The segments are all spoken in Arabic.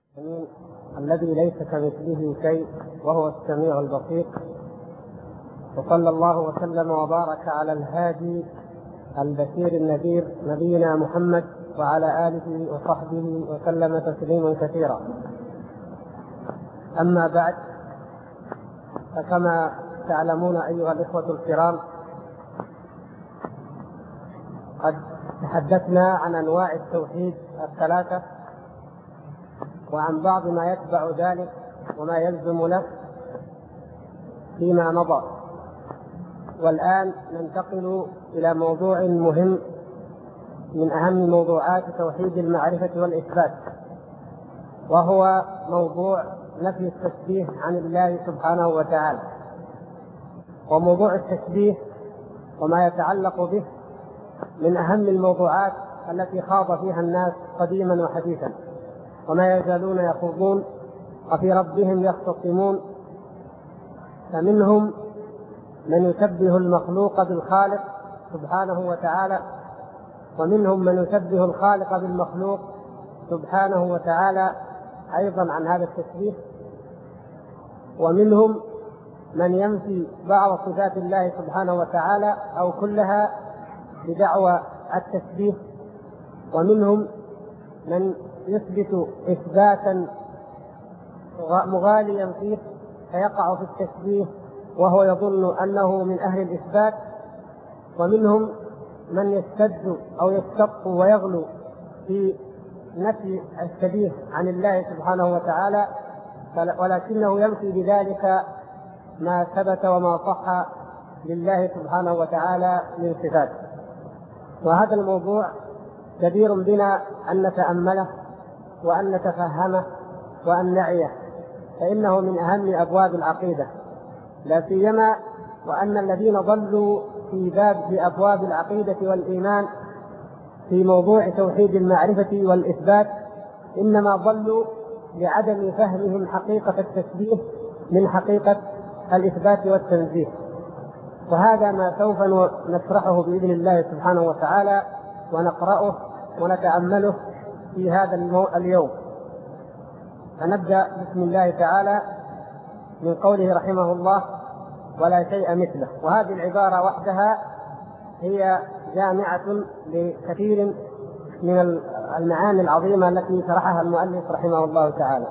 الذي ليس كمثله شيء وهو السميع البصير، وصلى الله وسلم وبارك على الهادي البشير النذير نبينا محمد وعلى آله وصحبه وسلم تسليما كثيرا. أما بعد، فكما تعلمون أيها الإخوة الكرام، قد تحدثنا عن أنواع التوحيد الثلاثة وعن بعض ما يتبع ذلك وما يلزم له فيما مضى. والآن ننتقل إلى موضوع مهم من أهم موضوعات توحيد المعرفة والإثبات، وهو موضوع نفي التشبيه عن الله سبحانه وتعالى. وموضوع التشبيه وما يتعلق به من أهم الموضوعات التي خاض فيها الناس قديما وحديثا، وما يزالون يخوضون وفي ربهم يختصمون. فمنهم من يشبه المخلوق بالخالق سبحانه وتعالى، ومنهم من يشبه الخالق بالمخلوق سبحانه وتعالى أيضا عن هذا التشبيه، ومنهم من ينفي بعض صفات الله سبحانه وتعالى أو كلها بدعوى التشبيه، ومنهم من يثبت إثباتا مغاليا فيه فيقع في التشبيه وهو يظن أنه من أهل الإثبات، ومنهم من يشتد أو يشتق ويغلو في نفي الشبيه عن الله سبحانه وتعالى، ولكنه ينفي بذلك ما ثبت وما صح لله سبحانه وتعالى من صفات. وهذا الموضوع جدير بنا أن نتأمله وأن نتفهمه وأن نعيه، فإنه من أهم أبواب العقيدة، لا سيما وأن الذين ضلوا في أبواب العقيدة والإيمان في موضوع توحيد المعرفة والإثبات إنما ضلوا لعدم فهمهم حقيقة التشبيه من حقيقة الإثبات والتنزيه. وهذا ما سوف نشرحه بإذن الله سبحانه وتعالى ونقرأه ونتأمله في هذا اليوم. فنبدأ بسم الله تعالى من قوله رحمه الله: ولا شيء مثله. وهذه العبارة وحدها هي جامعة لكثير من المعاني العظيمة التي شرحها المؤلف رحمه الله تعالى.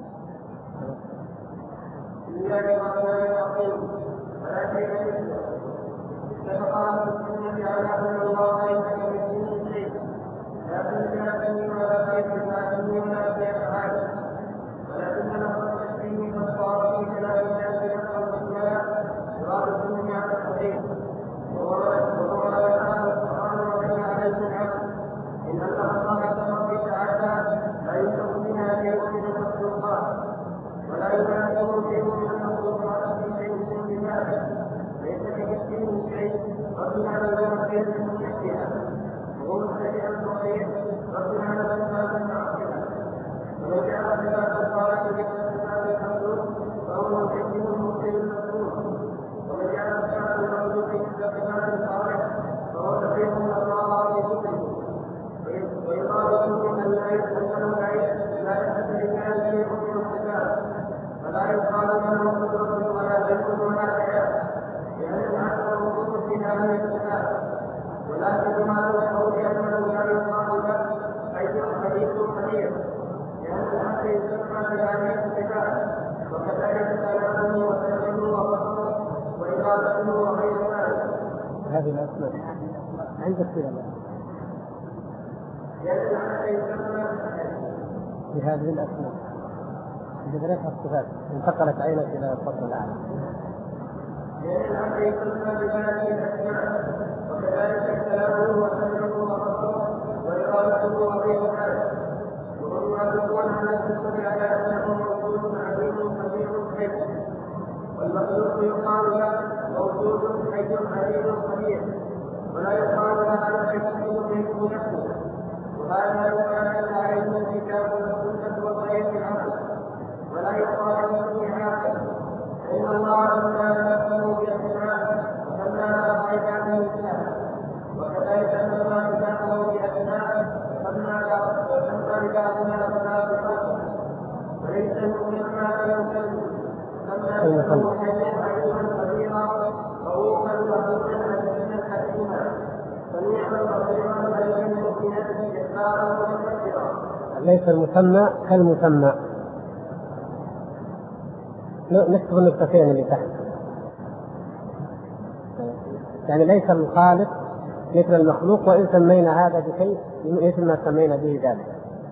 هذه الأسماء عندك فيها بهذه الأسماء بذلك الصفات انتقلت عينك إلى الفصل الأعلى. وكذلك كلامه وسمعه وبصره وإرادته وغير ذلك، وهم يعلمون على الحسن على أنه موجود عليم خبير حي، والمخلوق يقال له موجود حي عليم خبير، ولا يقال له أنا حي يملك نفسه. وهذا لو كان علم الكتاب والسنة وغير العمل، ولا يقال له عاقل، إن الله تعالى له بأسماء فما أعيد من الإسلام، وكذلك سمى كتابه بأسماء فما لبعضنا ببعض ليس المسمى كالمسمى. نكتب النقطتين اللي تحت، يعني ليس الخالق مثل المخلوق، وإن سمينا هذا بشيء مثل ما سمينا به ذلك.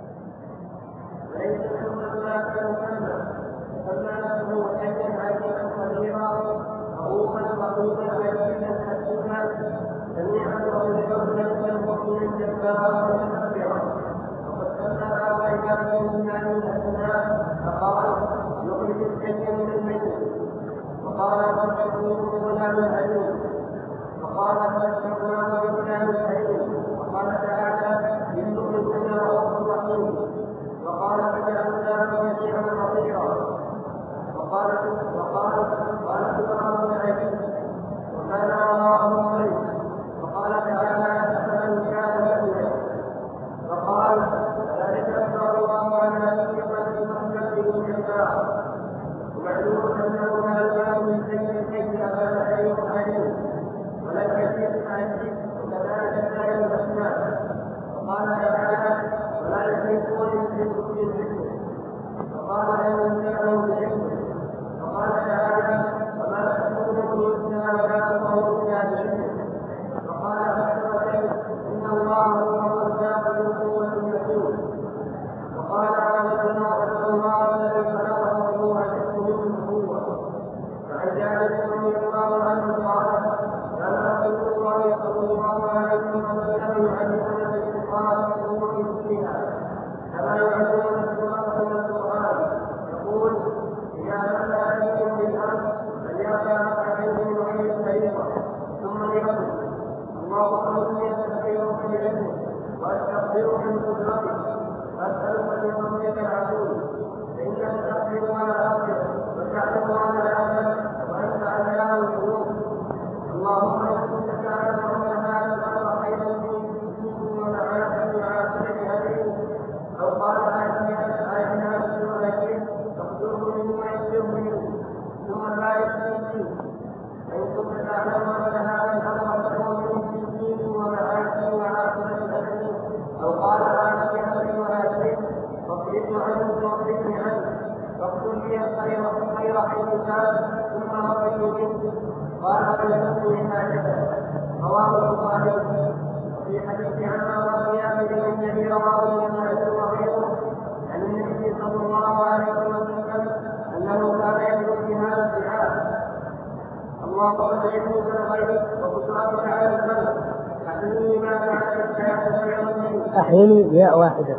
أحيني ياء واحدة،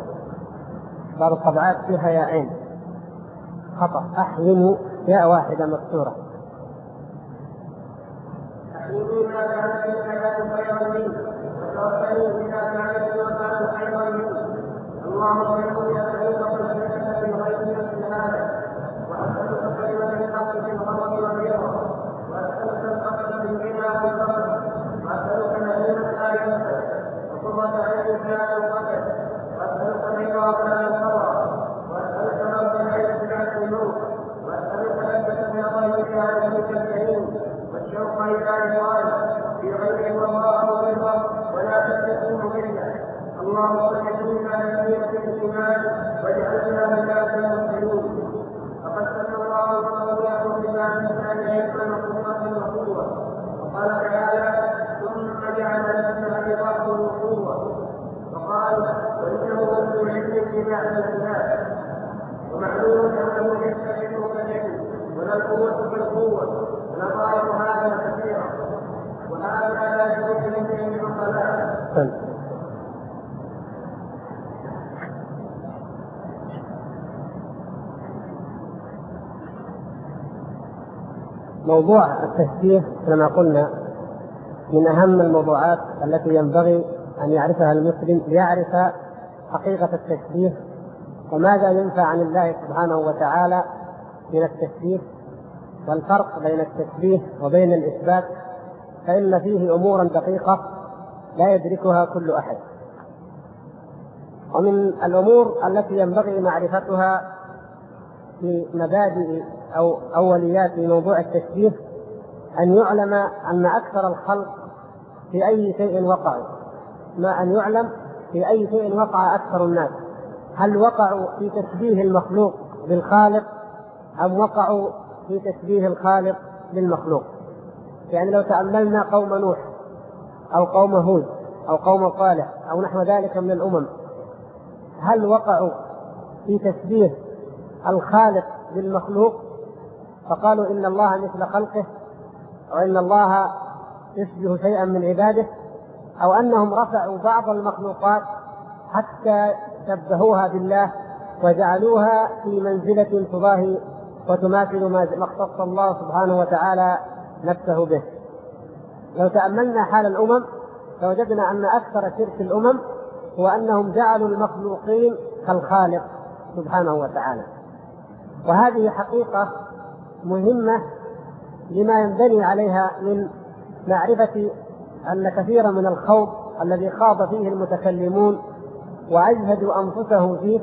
بعض الطبعات فيها ياءين خطأ. أحين ياء واحدة مكسورة. موضوع التشبيه كما قلنا من أهم الموضوعات التي ينبغي أن يعرفها المسلم ليعرف حقيقة التشبيه وماذا ينفع عن الله سبحانه وتعالى من التشبيه، والفرق بين التشبيه وبين الإثبات، فإن فيه أمورا دقيقة لا يدركها كل أحد. ومن الأمور التي ينبغي معرفتها في مبادئ أو أوليات موضوع التشبيه أن يعلم أن أكثر الخلق في أي شيء وقعوا، ما أن يعلم في أي شيء وقع أكثر الناس، هل وقعوا في تشبيه المخلوق بالخالق أم وقعوا في تشبيه الخالق بالمخلوق؟ يعني لو تأملنا قوم نوح أو قوم هود أو قوم صالح أو نحو ذلك من الأمم، هل وقعوا في تشبيه الخالق بالمخلوق فقالوا إن الله مثل خلقه وإن الله يشبه شيئا من عباده، أو أنهم رفعوا بعض المخلوقات حتى شبهوها بالله وجعلوها في منزلة تضاهي وتماثل ما اختص الله سبحانه وتعالى نفسه به؟ لو تأملنا حال الأمم لوجدنا أن أكثر شرك الأمم هو أنهم جعلوا المخلوقين كالخالق سبحانه وتعالى. وهذه حقيقة مهمة لما ينبني عليها من معرفة أن كثيرا من الخوض الذي خاض فيه المتكلمون وأجهدوا أنفسهم فيه،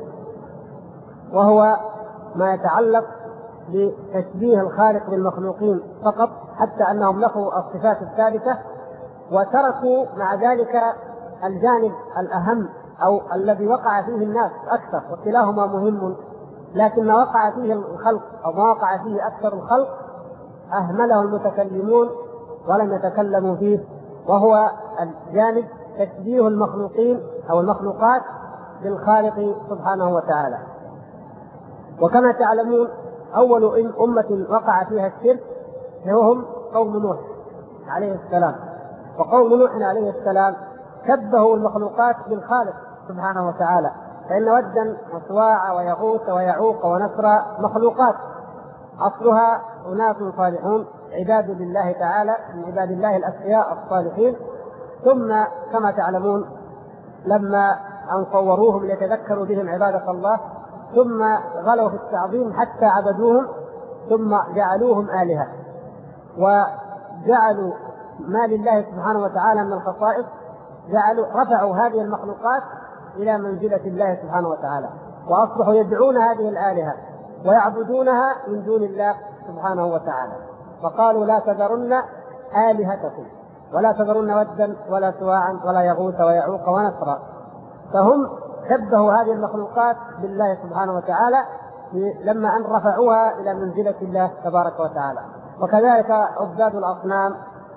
وهو ما يتعلق بتشبيه الخالق بالمخلوقين فقط، حتى أنهم نفوا الصفات الثابتة وتركوا مع ذلك الجانب الأهم أو الذي وقع فيه الناس أكثر، وكلاهما مهم، لكن ما وقع فيه الخلق أو ما وقع فيه أكثر الخلق أهمله المتكلمون ولم يتكلموا فيه، وهو الجانب تشبيه المخلوقين أو المخلوقات بالخالق سبحانه وتعالى. وكما تعلمون أول أمة وقع فيها الشرك هم قوم نوح عليه السلام، وقوم نوح عليه السلام شبهوا المخلوقات بالخالق سبحانه وتعالى، فإن ودا وسواع ويغوث ويعوق ونسر مخلوقات أصلها أناس صالحون عباد لله تعالى من عباد الله الأتقياء الصالحين، ثم كما تعلمون لما أن صوروهم ليتذكروا بهم عبادة الله ثم غلوا في التعظيم حتى عبدوهم ثم جعلوهم آلهة، وجعلوا ما لله سبحانه وتعالى من الخصائص، رفعوا هذه المخلوقات إلى منزلة الله سبحانه وتعالى، وأصبحوا يدعون هذه الآلهة ويعبدونها من دون الله سبحانه وتعالى، فقالوا لا تذرن آلهتكم ولا تذرن ودا ولا سواعا ولا يغوث ويعوق ونسرا. فهم شبهوا هذه المخلوقات بالله سبحانه وتعالى لما أن رفعوها إلى منزلة الله تبارك وتعالى. وكذلك عباد الأصنام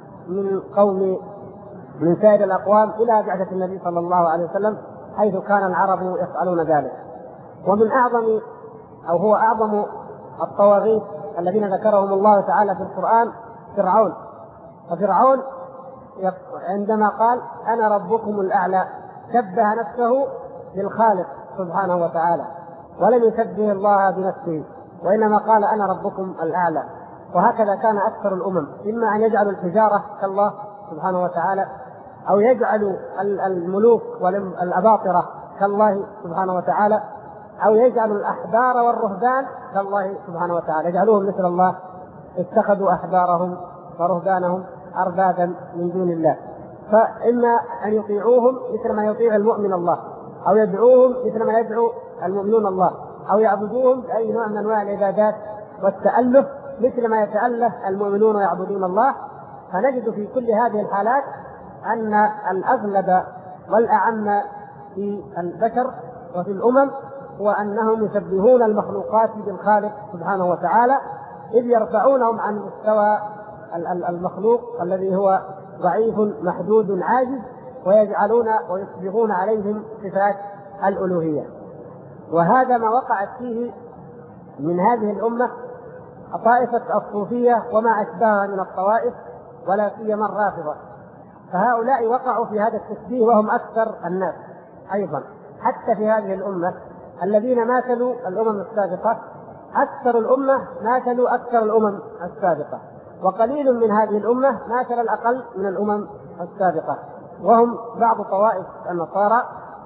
من سائر الأقوام إلى بعثة النبي صلى الله عليه وسلم، حيث كان العرب يفعلون ذلك. ومن أعظم أو هو أعظم الطواغيت الذين ذكرهم الله تعالى في القرآن فرعون. ففرعون عندما قال أنا ربكم الأعلى شبه نفسه بالخالق سبحانه وتعالى ولم يشبه الله بنفسه، وإنما قال أنا ربكم الأعلى. وهكذا كان أكثر الأمم، إما أن يجعلوا الحجارة كالله سبحانه وتعالى، أو يجعلوا الملوك والأباطرة كالله سبحانه وتعالى، أو يجعلوا الأحبار والرهبان كالله سبحانه وتعالى، يجعلوهم مثل الله، اتخذوا أحبارهم ورهبانهم أربابا من دون الله. فإما أن يطيعوهم مثل ما يطيع المؤمن الله، أو يدعوهم مثل ما يدعو المؤمنون الله، أو يعبدوهم بأي نوع من أنواع العبادات والتألف مثل ما يتألف المؤمنون ويعبدون الله. فنجد في كل هذه الحالات أن الأغلب والأعم في البشر وفي الأمم هو أنهم يشبهون المخلوقات بالخالق سبحانه وتعالى، إذ يرفعونهم عن مستوى المخلوق الذي هو ضعيف محدود عاجز، ويجعلون ويصبغون عليهم صفات الألوهية. وهذا ما وقعت فيه من هذه الأمة طائفة الصوفية وما أشبهها من الطوائف، ولا سيما الرافضة. فهؤلاء وقعوا في هذا التشبيه وهم أكثر الناس أيضا، حتى في هذه الأمة الذين ماثلوا الأمم السابقة أكثر الأمة ماثلوا أكثر الأمم السابقة، وقليل من هذه الأمة ماثل الأقل من الأمم السابقة، وهم بعض طوائف النصارى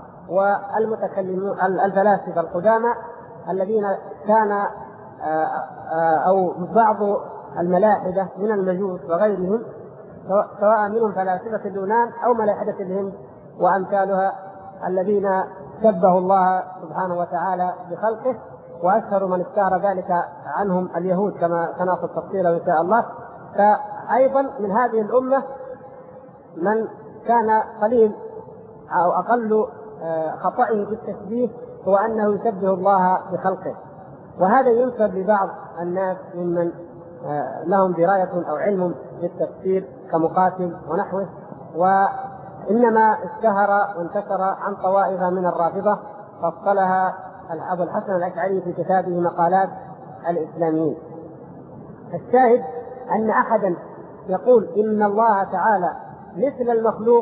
والمتكلمون الفلاسفة القدامى الذين كان أو بعض الملاحدة من المجوس وغيرهم، سواء منهم فلاسفة اليونان أو ملاحدة الهند وأمثالها، الذين شبهوا الله سبحانه وتعالى بخلقه وأشهر من اشتهر ذلك عنهم اليهود كما سنأخذ تفصيله إن شاء الله. فأيضا من هذه الأمة من كان قليل أو أقل خطئه في التشبيه هو أنه يشبه الله بخلقه، وهذا ينسب لبعض الناس ممن لهم دراية أو علم بالتفسير كمقاتل ونحوه، وإنما اشتهر وانتشر عن طوائف من الرافضة فصلها أبو الحسن الأشعري في كتابه مقالات الإسلاميين. الشاهد أن أحدا يقول إن الله تعالى مثل المخلوق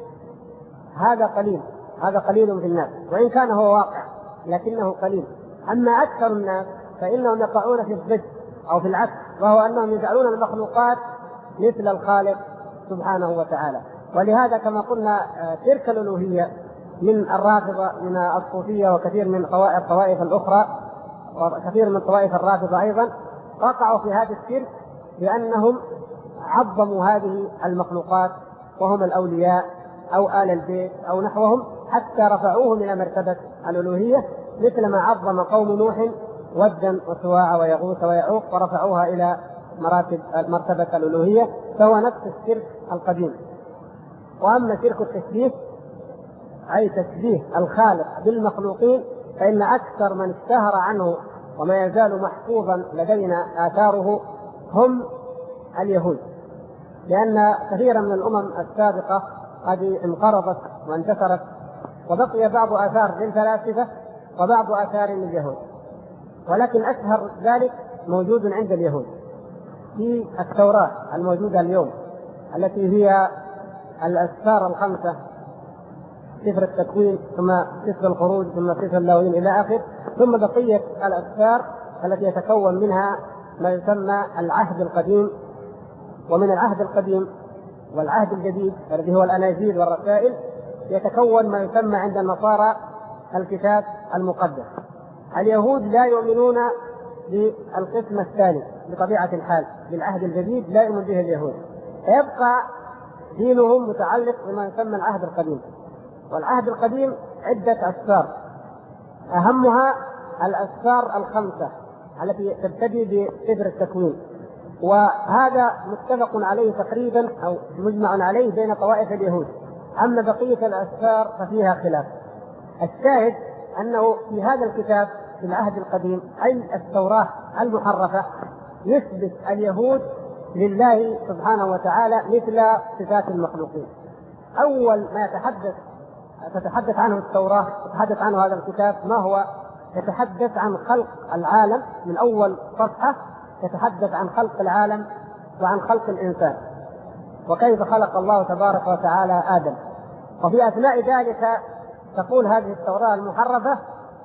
هذا قليل في الناس، وإن كان هو واقع لكنه قليل. أما أكثر الناس فإنهم يقعون في الضد أو في العكس، وهو أنهم يجعلون المخلوقات مثل الخالق سبحانه وتعالى. ولهذا كما قلنا تلك الألوهية من الرافضة من الصوفية وكثير من الطوائف الأخرى وكثير من طوائف الرافضة أيضا وقعوا في هذا الشرك بأنهم عظموا هذه المخلوقات وهم الأولياء أو آل البيت أو نحوهم، حتى رفعوهم إلى مرتبة الألوهية، مثل ما عظم قوم نوح ودا وسواع ويغوث ويعوق ورفعوها إلى مرتبة الألوهية، فهو نفس الشرك القديم. وأما شرك التشبيه أي تشبيه الخالق بالمخلوقين فإن أكثر من اشتهر عنه وما يزال محفوظا لدينا آثاره هم اليهود، لأن كثيرا من الأمم السابقة قد انقرضت وانتشرت، وبقي بعض آثار للفلاسفة وبعض آثار لليهود، ولكن أشهر ذلك موجود عند اليهود في التوراة الموجودة اليوم، التي هي الأسفار الخمسة: سفر التكوين ثم سفر الخروج ثم سفر اللاويين إلى آخر، ثم بقية الأسفار التي يتكون منها ما يسمى العهد القديم. ومن العهد القديم والعهد الجديد الذي هو الأناجيل والرسائل يتكون ما يسمى عند النصارى الكتاب المقدس. اليهود لا يؤمنون بالقسم الثاني بطبيعة الحال، بالعهد الجديد لا يؤمن به اليهود، يبقى دينهم متعلق بما يسمى العهد القديم. والعهد القديم عدة أسفار، أهمها الأسفار الخمسة التي تبتدي بسفر التكوين، وهذا متفق عليه تقريبا أو مجمع عليه بين طوائف اليهود. أما بقية الأسفار ففيها خلاف. الشاهد أنه في هذا الكتاب في العهد القديم أي التوراة المحرفة يثبت اليهود لله سبحانه وتعالى مثل صفات المخلوقين. أول ما تتحدث عنه التوراة تتحدث عنه هذا الكتاب ما هو؟ يتحدث عن خلق العالم من أول صفحة، يتحدث عن خلق العالم وعن خلق الإنسان وكيف خلق الله تبارك وتعالى آدم. وفي أثناء ذلك تقول هذه التوراة المحرفة: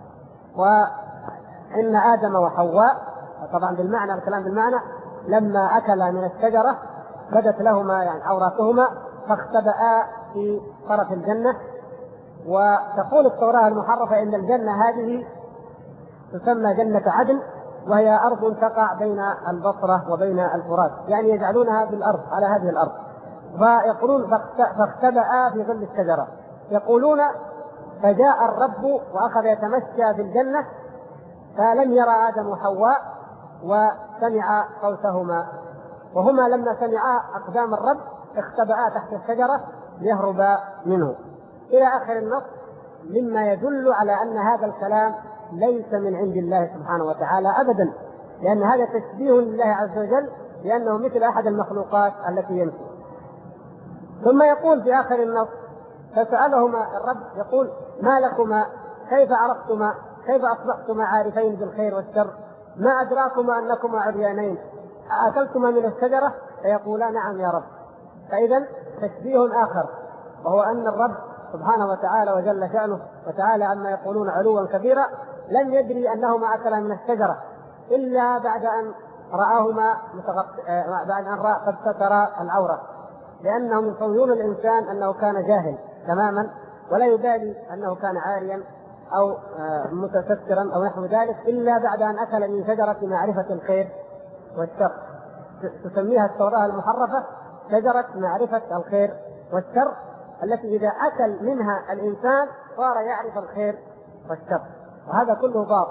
وإن آدم وحواء، طبعا بالمعنى الكلام بالمعنى، لما أكلا من الشجرة بدت لهما يعني عوراتهما فاختبأا في طرف الجنة. وتقول التوراة المحرفة إن الجنة هذه تسمى جنة عدن، وهي أرض تقع بين البصرة وبين الفرات، يعني يجعلونها بالأرض على هذه الأرض. فيقولون فاختبأ في ظل الشجرة، يقولون فجاء الرب وأخذ يتمشى في الجنة فلم يرى آدم وحواء وسمع صوتهما، وهما لما سمعا أقدام الرب اختبأا تحت الشجرة ليهربا منه، إلى آخر النص، مما يدل على أن هذا الكلام ليس من عند الله سبحانه وتعالى أبدا، لأن هذا تشبيه لله عز وجل لأنه مثل أحد المخلوقات التي يمشي. ثم يقول في آخر النص: فسألهما الرب يقول: ما لكما كيف عرفتما كيف أصبحتما عارفين بالخير والشر؟ ما أدراكما أنكما عريانين؟ أكلتما من الشجرة؟ فيقولا: نعم يا رب. فإذا تشبيه آخر، وهو أن الرب سبحانه وتعالى وجل شأنه وتعالى عما يقولون علوا كبيرا لم يدري أنهما أكلا من الشجرة إلا بعد أن رآهما بعد أن رأى قد ستر العورة، لأنهم يصورون الإنسان أنه كان جاهل تماما ولا يبالي أنه كان عاريا أو متسترا أو نحو ذلك إلا بعد أن أكل من شجرة معرفة الخير والشر. تسميها التوراة المحرفة شجرة معرفة الخير والشر، التي إذا أكل منها الإنسان صار يعرف الخير والشر، وهذا كله باطل.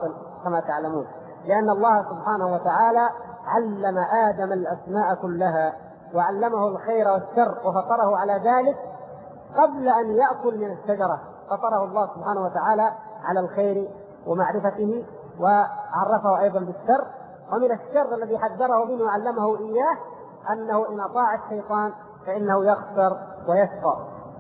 كما تعلمون، لأن الله سبحانه وتعالى علم آدم الأسماء كلها وعلمه الخير والشر وفطره على ذلك قبل أن يأكل من الشجرة. فطره الله سبحانه وتعالى على الخير ومعرفته، وعرفه أيضا بالشر، ومن الشر الذي حذره منه وعلمه إياه أنه إن أطاع الشيطان فإنه يخسر ويشقى.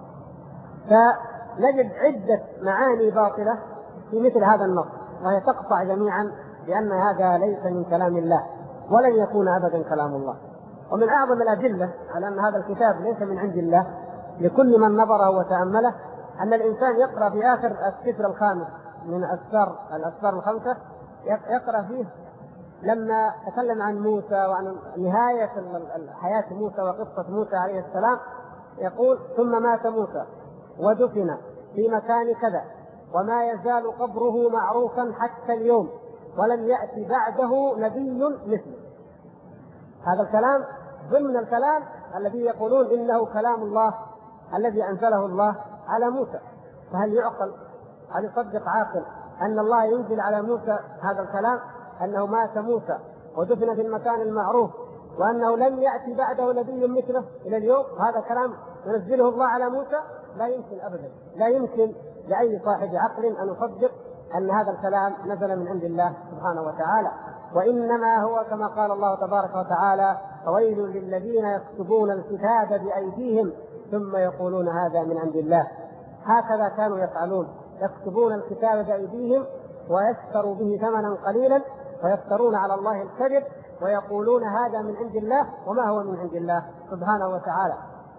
فنجد عدة معاني باطلة في مثل هذا النص، وهي تقطع جميعا بأن هذا ليس من كلام الله ولن يكون أبدا كلام الله. ومن أعظم الأدلة على أن هذا الكتاب ليس من عند الله لكل من نظره وتأمله أن الإنسان يقرأ في آخر السفر الخامس من الأسفار الخمسة، يقرأ فيه لما تكلم عن موسى وعن نهاية حياة موسى وقصة موسى عليه السلام، يقول: ثم مات موسى ودفن في مكان كذا وما يزال قبره معروفا حتى اليوم ولم يأتي بعده نبي مثله. هذا الكلام ضمن الكلام الذي يقولون إنه كلام الله الذي أنزله الله على موسى. فهل يعقل، هل يصدق عاقل أن الله ينزل على موسى هذا الكلام، أنه مات موسى ودفن في المكان المعروف وأنه لم يأتي بعده نبي مثله إلى اليوم؟ هذا كلام ينزله الله على موسى؟ لا يمكن أبدا، لا يمكن لأي صاحب عقل أن يصدق أن هذا الكلام نزل من عند الله سبحانه وتعالى، وإنما هو كما قال الله تبارك وتعالى: فويل للذين يكتبون الكتاب بأيديهم ثم يقولون هذا من عند الله. هكذا كانوا يفعلون، يكتبون الكتاب بأيديهم ويشتروا به ثمنا قليلا ويفترون على الله الكذب ويقولون هذا من عند الله وما هو من عند الله سبحانه وتعالى.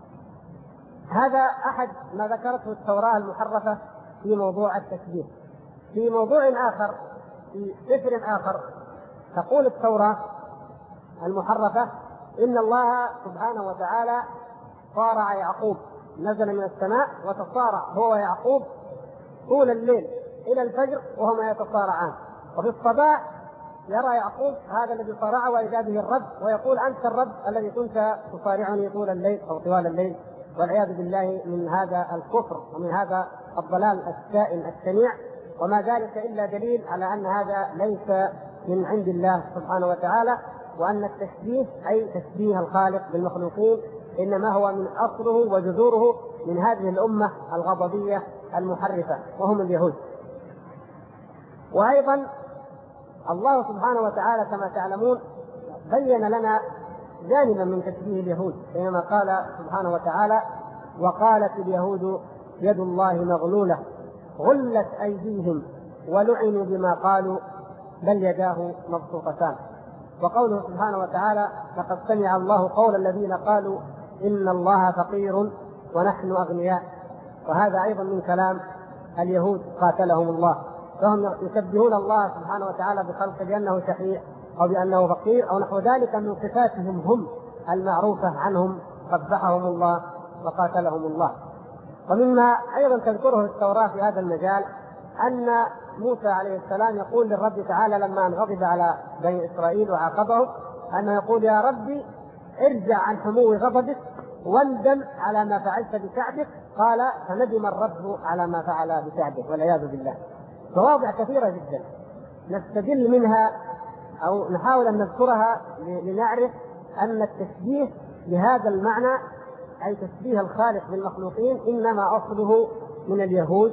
هذا أحد ما ذكرته التوراة المحرفة في موضوع التشبيه. في موضوع آخر، في سفر آخر، تقول التوراة المحرفة: إن الله سبحانه وتعالى صارع يعقوب، نزل من السماء وتصارع هو ويعقوب طول الليل إلى الفجر وهما يتصارعان، وفي الصباح يرى يعقوب هذا الذي صارعه وإذا به الرب ويقول: أنت الرب الذي كنت تصارعني طول الليل أو طوال الليل. والعياذ بالله من هذا الكفر ومن هذا الضلال السائل الشنيع، وما ذلك إلا دليل على أن هذا ليس من عند الله سبحانه وتعالى، وأن التشبيه أي تشبيه الخالق بالمخلوقين إنما هو من أصله وجذوره من هذه الأمة الغضبية المحرفة وهم اليهود. وأيضا الله سبحانه وتعالى كما تعلمون بين لنا جانبا من تشبيه اليهود حينما قال سبحانه وتعالى: وقالت اليهود يد الله مغلولة غلت أيديهم ولعنوا بما قالوا بل يداه مبسوطتان. وقوله سبحانه وتعالى: لقد سمع الله قول الذين قالوا إن الله فقير ونحن أغنياء. وهذا أيضا من كلام اليهود قاتلهم الله، فهم يشبهون الله سبحانه وتعالى بخلقه بأنه شحيح أو بأنه فقير أو نحو ذلك من صفاتهم هم المعروفة عنهم، قبحهم الله وقاتلهم الله. ومما أيضا تذكره التوراة في هذا المجال أن موسى عليه السلام يقول للرب تعالى لما انغضب على بني إسرائيل وعاقبهم أنه يقول: يا ربي ارجع عن حمو غضبك واندم على ما فعلت بشعبك. قال: فندم الرب على ما فعل بشعبه والعياذ بالله. مواضع كثيرة جدا نستدل منها أو نحاول أن نذكرها لنعرف أن التشبيه بهذا المعنى أي تشبيه الخالق بالمخلوقين إنما أصله من اليهود،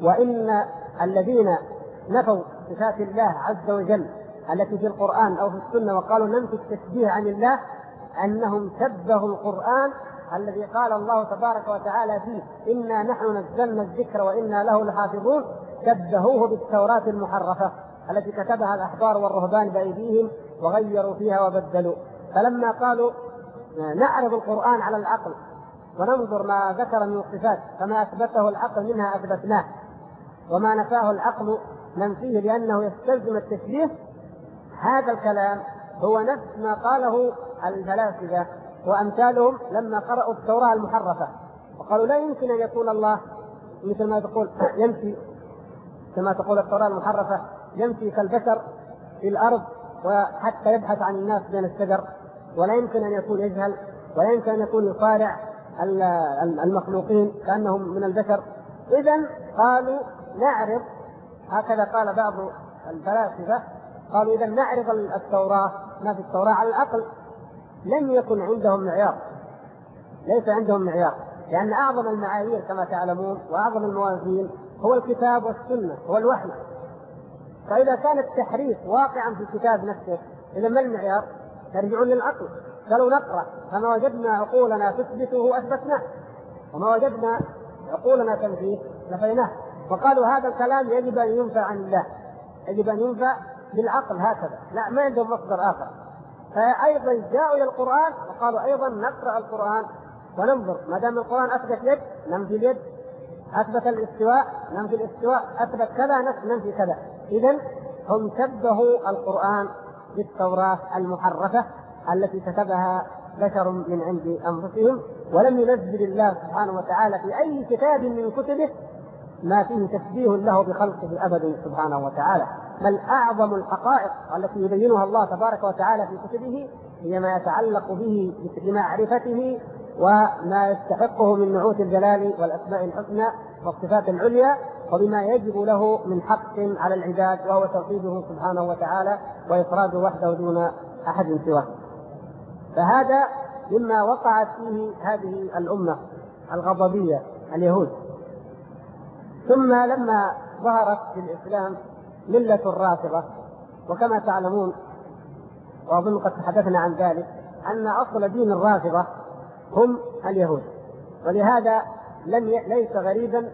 وإن الذين نفوا صفات الله عز وجل التي في القرآن أو في السنة وقالوا ننفي التشبيه عن الله أنهم شبهوا القرآن الذي قال الله تبارك وتعالى فيه: إنا نحن نزلنا الذكر وإنا له لحافظون، شبهوه بالتوراة المحرفة التي كتبها الأحبار والرهبان بأيديهم وغيروا فيها وبدلوا. فلما قالوا نعرض القرآن على العقل وننظر ما ذكر من الصفات فما أثبته العقل منها أثبتناه وما نفاه العقل ننفيه لأنه يستلزم التشبيه، هذا الكلام هو نفس ما قاله الفلاسفة وأمثالهم لما قرأوا التوراة المحرفة وقالوا لا يمكن أن يكون الله مثل ما تقول يمشي، كما تقول التوراة المحرفة يمشي كالبشر في الأرض وحتى يبحث عن الناس بين الشجر، ولا يمكن أن يكون يجهل، ولا يمكن أن يكون يصارع المخلوقين كأنهم من البشر. إذن قالوا نعرض، هكذا قال بعض الفلاسفة قالوا إذا نعرض التوراة ما في التوراة على العقل. لم يكن عندهم معيار، ليس عندهم معيار، لأن أعظم المعايير كما تعلمون وأعظم الموازين هو الكتاب والسنة، هو الوحي. فإذا كان التحريف واقعا في الكتاب نفسه، إذا ما المعيار؟ يرجعون للعقل. قالوا نقرأ فما وجدنا عقولنا تثبته أثبتناه، وما وجدنا عقولنا تنفيه نفيناه. وقالوا هذا الكلام يجب أن ينفى عن الله، يجب أن ينفى بالعقل هكذا، لا ما عندهم مصدر آخر. فأيضا جاءوا إلى القرآن وقالوا أيضا نقرأ القرآن وننظر، ما دام القرآن أثبت يد ننفي اليد، أثبت الاستواء ننفي الاستواء، أثبت كذا ننفي كذا. إذن هم شبهوا القرآن بالتوراة المحرفة التي كتبها بشر من عند أنفسهم، ولم ينزل الله سبحانه وتعالى في أي كتاب من كتبه ما فيه تشبيه له بخلقه أبدا سبحانه وتعالى. بل أعظم الحقائق التي يبينها الله تبارك وتعالى في كتبه هي ما يتعلق به بمعرفته وما يستحقه من نعوت الجلال والأسماء الحسنى والصفات العليا، وبما يجب له من حق على العباد، وهو توحيده سبحانه وتعالى وإفراده وحده دون أحد سواه. فهذا مما وقعت فيه هذه الأمة الغضبية اليهود. ثم لما ظهرت في الإسلام ملة الرافضة، وكما تعلمون وأظن قد تحدثنا عن ذلك أن أصل دين الرافضة هم اليهود، ولهذا ليس غريبا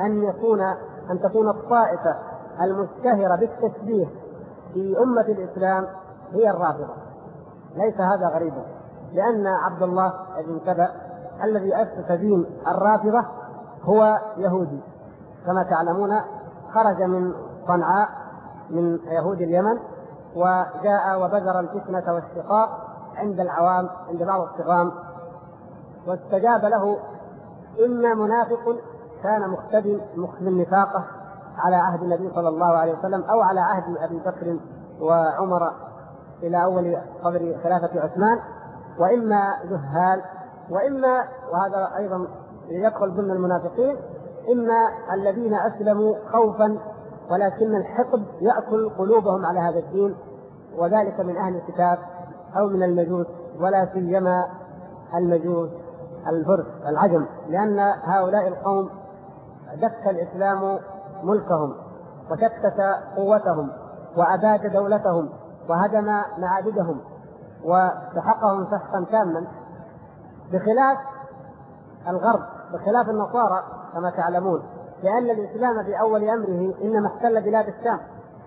أن تكون الطائفة المشتهرة بالتشبيه في أمة الإسلام هي الرافضة. ليس هذا غريبا، لأن عبد الله بن سبأ الذي أسس دين الرافضة هو يهودي كما تعلمون، خرج من صنعاء من يهود اليمن وجاء وبذر الفتنة والشقاق عند العوام، عند بعض الصغام، واستجاب له إما منافق كان مختبن نفاقه على عهد النبي صلى الله عليه وسلم أو على عهد أبي بكر وعمر إلى أول قبر خلافة عثمان، وإما جهال، وإما وهذا أيضا يدخل ضمن المنافقين إما الذين أسلموا خوفا ولكن الحقد يأكل قلوبهم على هذا الدين، وذلك من أهل الكتاب أو من المجوس، ولا سيما المجوس الفرس العجم، لأن هؤلاء القوم دك الإسلام ملكهم وشتت قوتهم وأباد دولتهم وهدم معابدهم وسحقهم سحقا تاما، بخلاف الغرب، بخلاف النصارى كما تعلمون، لأن الإسلام في أول أمره إنما احتل بلاد الشام،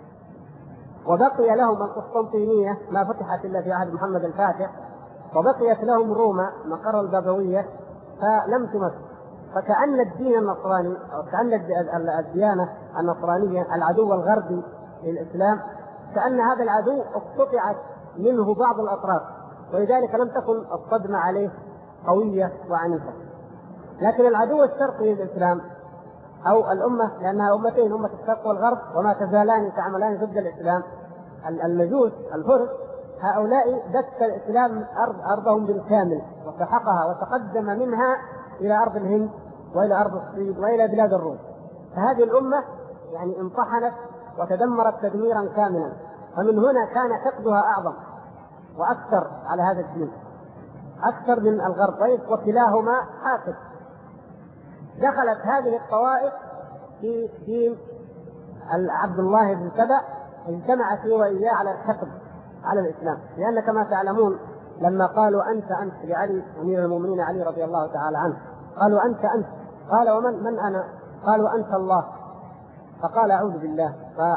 وبقي لهم القسطنطينية ما فتحت إلا في عهد محمد الفاتح، وبقيت لهم روما مقر البابوية فلم تمس. فكأن الدين النصراني أو كأن الديانة النصرانية العدو الغربي للإسلام، كأن هذا العدو اقتطعت منه بعض الأطراف، ولذلك لم تكن الصدمة عليه قوية وعنيفة. لكن العدو الشرقي للإسلام أو الأمة، لأنها أمتين، أمة الشرق والغرب، وما تزالان تعملان ضد الإسلام، المجوس الفرس، هؤلاء دك الإسلام أرضهم بالكامل وسحقها وتقدم منها إلى أرض الهند وإلى أرض الصين وإلى بلاد الروم. فهذه الأمة يعني انطحنت وتدمرت تدميرا كاملا، فمن هنا كان حقدها أعظم وأكثر على هذا الدين أكثر من الغرب، وكلاهما حاقد. دخلت هذه الطوائف في دين عبد الله بن سبأ، اجتمعت هو وإياه على الحقد على الإسلام، لأن كما تعلمون لما قالوا أنت لعلي أمير المؤمنين علي رضي الله تعالى عنه، قالوا أنت قال ومن أنا؟ قالوا أنت الله. فقال أعوذ بالله،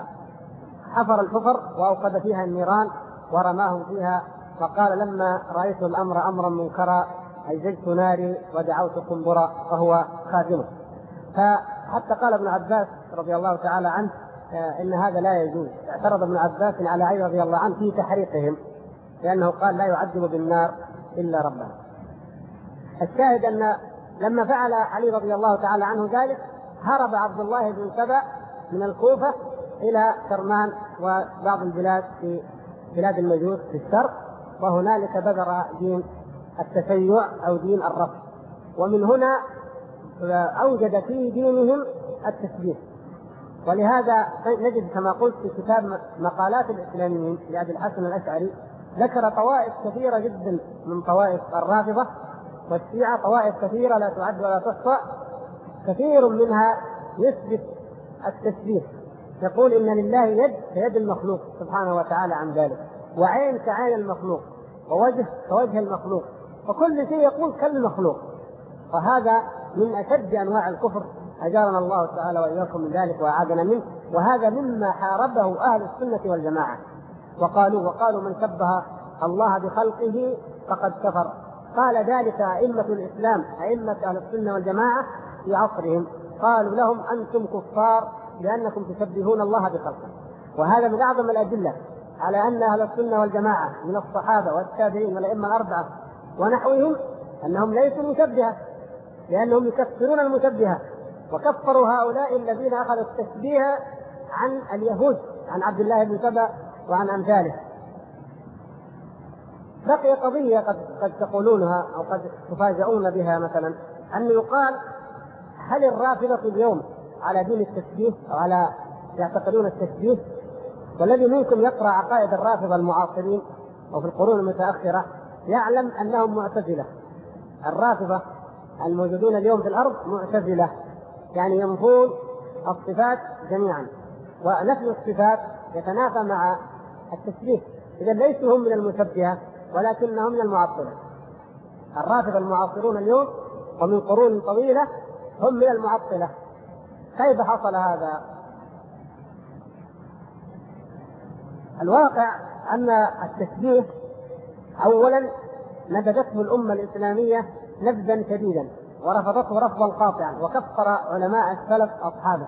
فحفر الحفر وأوقد فيها النيران ورماهم فيها، فقال لما رأيت الأمر أمرا منكرا أججت ناري ودعوت قنبرا وهو خادمه. فحتى قال ابن عباس رضي الله تعالى عنه إن هذا لا يجوز. اعترض ابن عباس على علي رضي الله عنه في تحريقهم، لأنه قال لا يعذب بالنار إلا ربنا. الشاهد أن لما فعل علي رضي الله تعالى عنه ذلك، هرب عبد الله بن سبأ من الكوفة إلى كرمان وبعض البلاد في بلاد المجوس في الشرق، وهنالك بذر دين التشيع أو دين الرفض، ومن هنا أوجد في دينهم التشبيه. ولهذا نجد كما قلت في كتاب مقالات الإسلاميين لأبي الحسن الأشعري ذكر طوائف كثيرة جدا من طوائف الرافضة والشيعة، طوائف كثيرة لا تعد ولا تحصى، كثير منها يثبت التشبيه، يقول إن لله يد كيد المخلوق سبحانه وتعالى عن ذلك، وعين كعين المخلوق، ووجه كوجه المخلوق، وكل شيء يقول كالمخلوق. وهذا من أشد أنواع الكفر، أجارنا الله تعالى وإياكم من ذلك وأعاذنا منه. وهذا مما حاربه أهل السنة والجماعة، وقالوا من شبه الله بخلقه فقد كفر. قال ذلك أئمة الإسلام، أئمة أهل السنة والجماعة في عصرهم، قالوا لهم أنتم كفار لأنكم تشبهون الله بخلقه. وهذا من أعظم الأدلة على أن أهل السنة والجماعة من الصحابة والتابعين والأئمة الأربعة ونحوهم أنهم ليسوا مشبهة، لأنهم يكفرون المشبهة، وكفروا هؤلاء الذين أخذوا التشبيه عن اليهود، عن عبد الله بن سبأ وعن أمثاله. بقي قضية قد تقولونها أو قد تفاجؤون بها، مثلا أن يقال هل الرافضة اليوم على دين التشبيه أو على يعتقدون التشبيه؟ والذي منكم يقرأ عقائد الرافضة المعاصرين أو في القرون المتأخرة يعلم أنهم معتزلة. الرافضة الموجودون اليوم في الأرض معتزلة، يعني ينفون الصفات جميعا، ونفي الصفات يتنافى مع التشبيه. إذا ليسوا هم من المشبهة ولكنهم من المعطلة. الرافضة المعاصرون اليوم ومن قرون طويلة هم من المعطلة. كيف حصل هذا؟ الواقع أن التشبيه أولا نبذته الأمة الإسلامية نبذا شديدا ورفضته رفضا قاطعا، وكفر علماء السلف أصحابه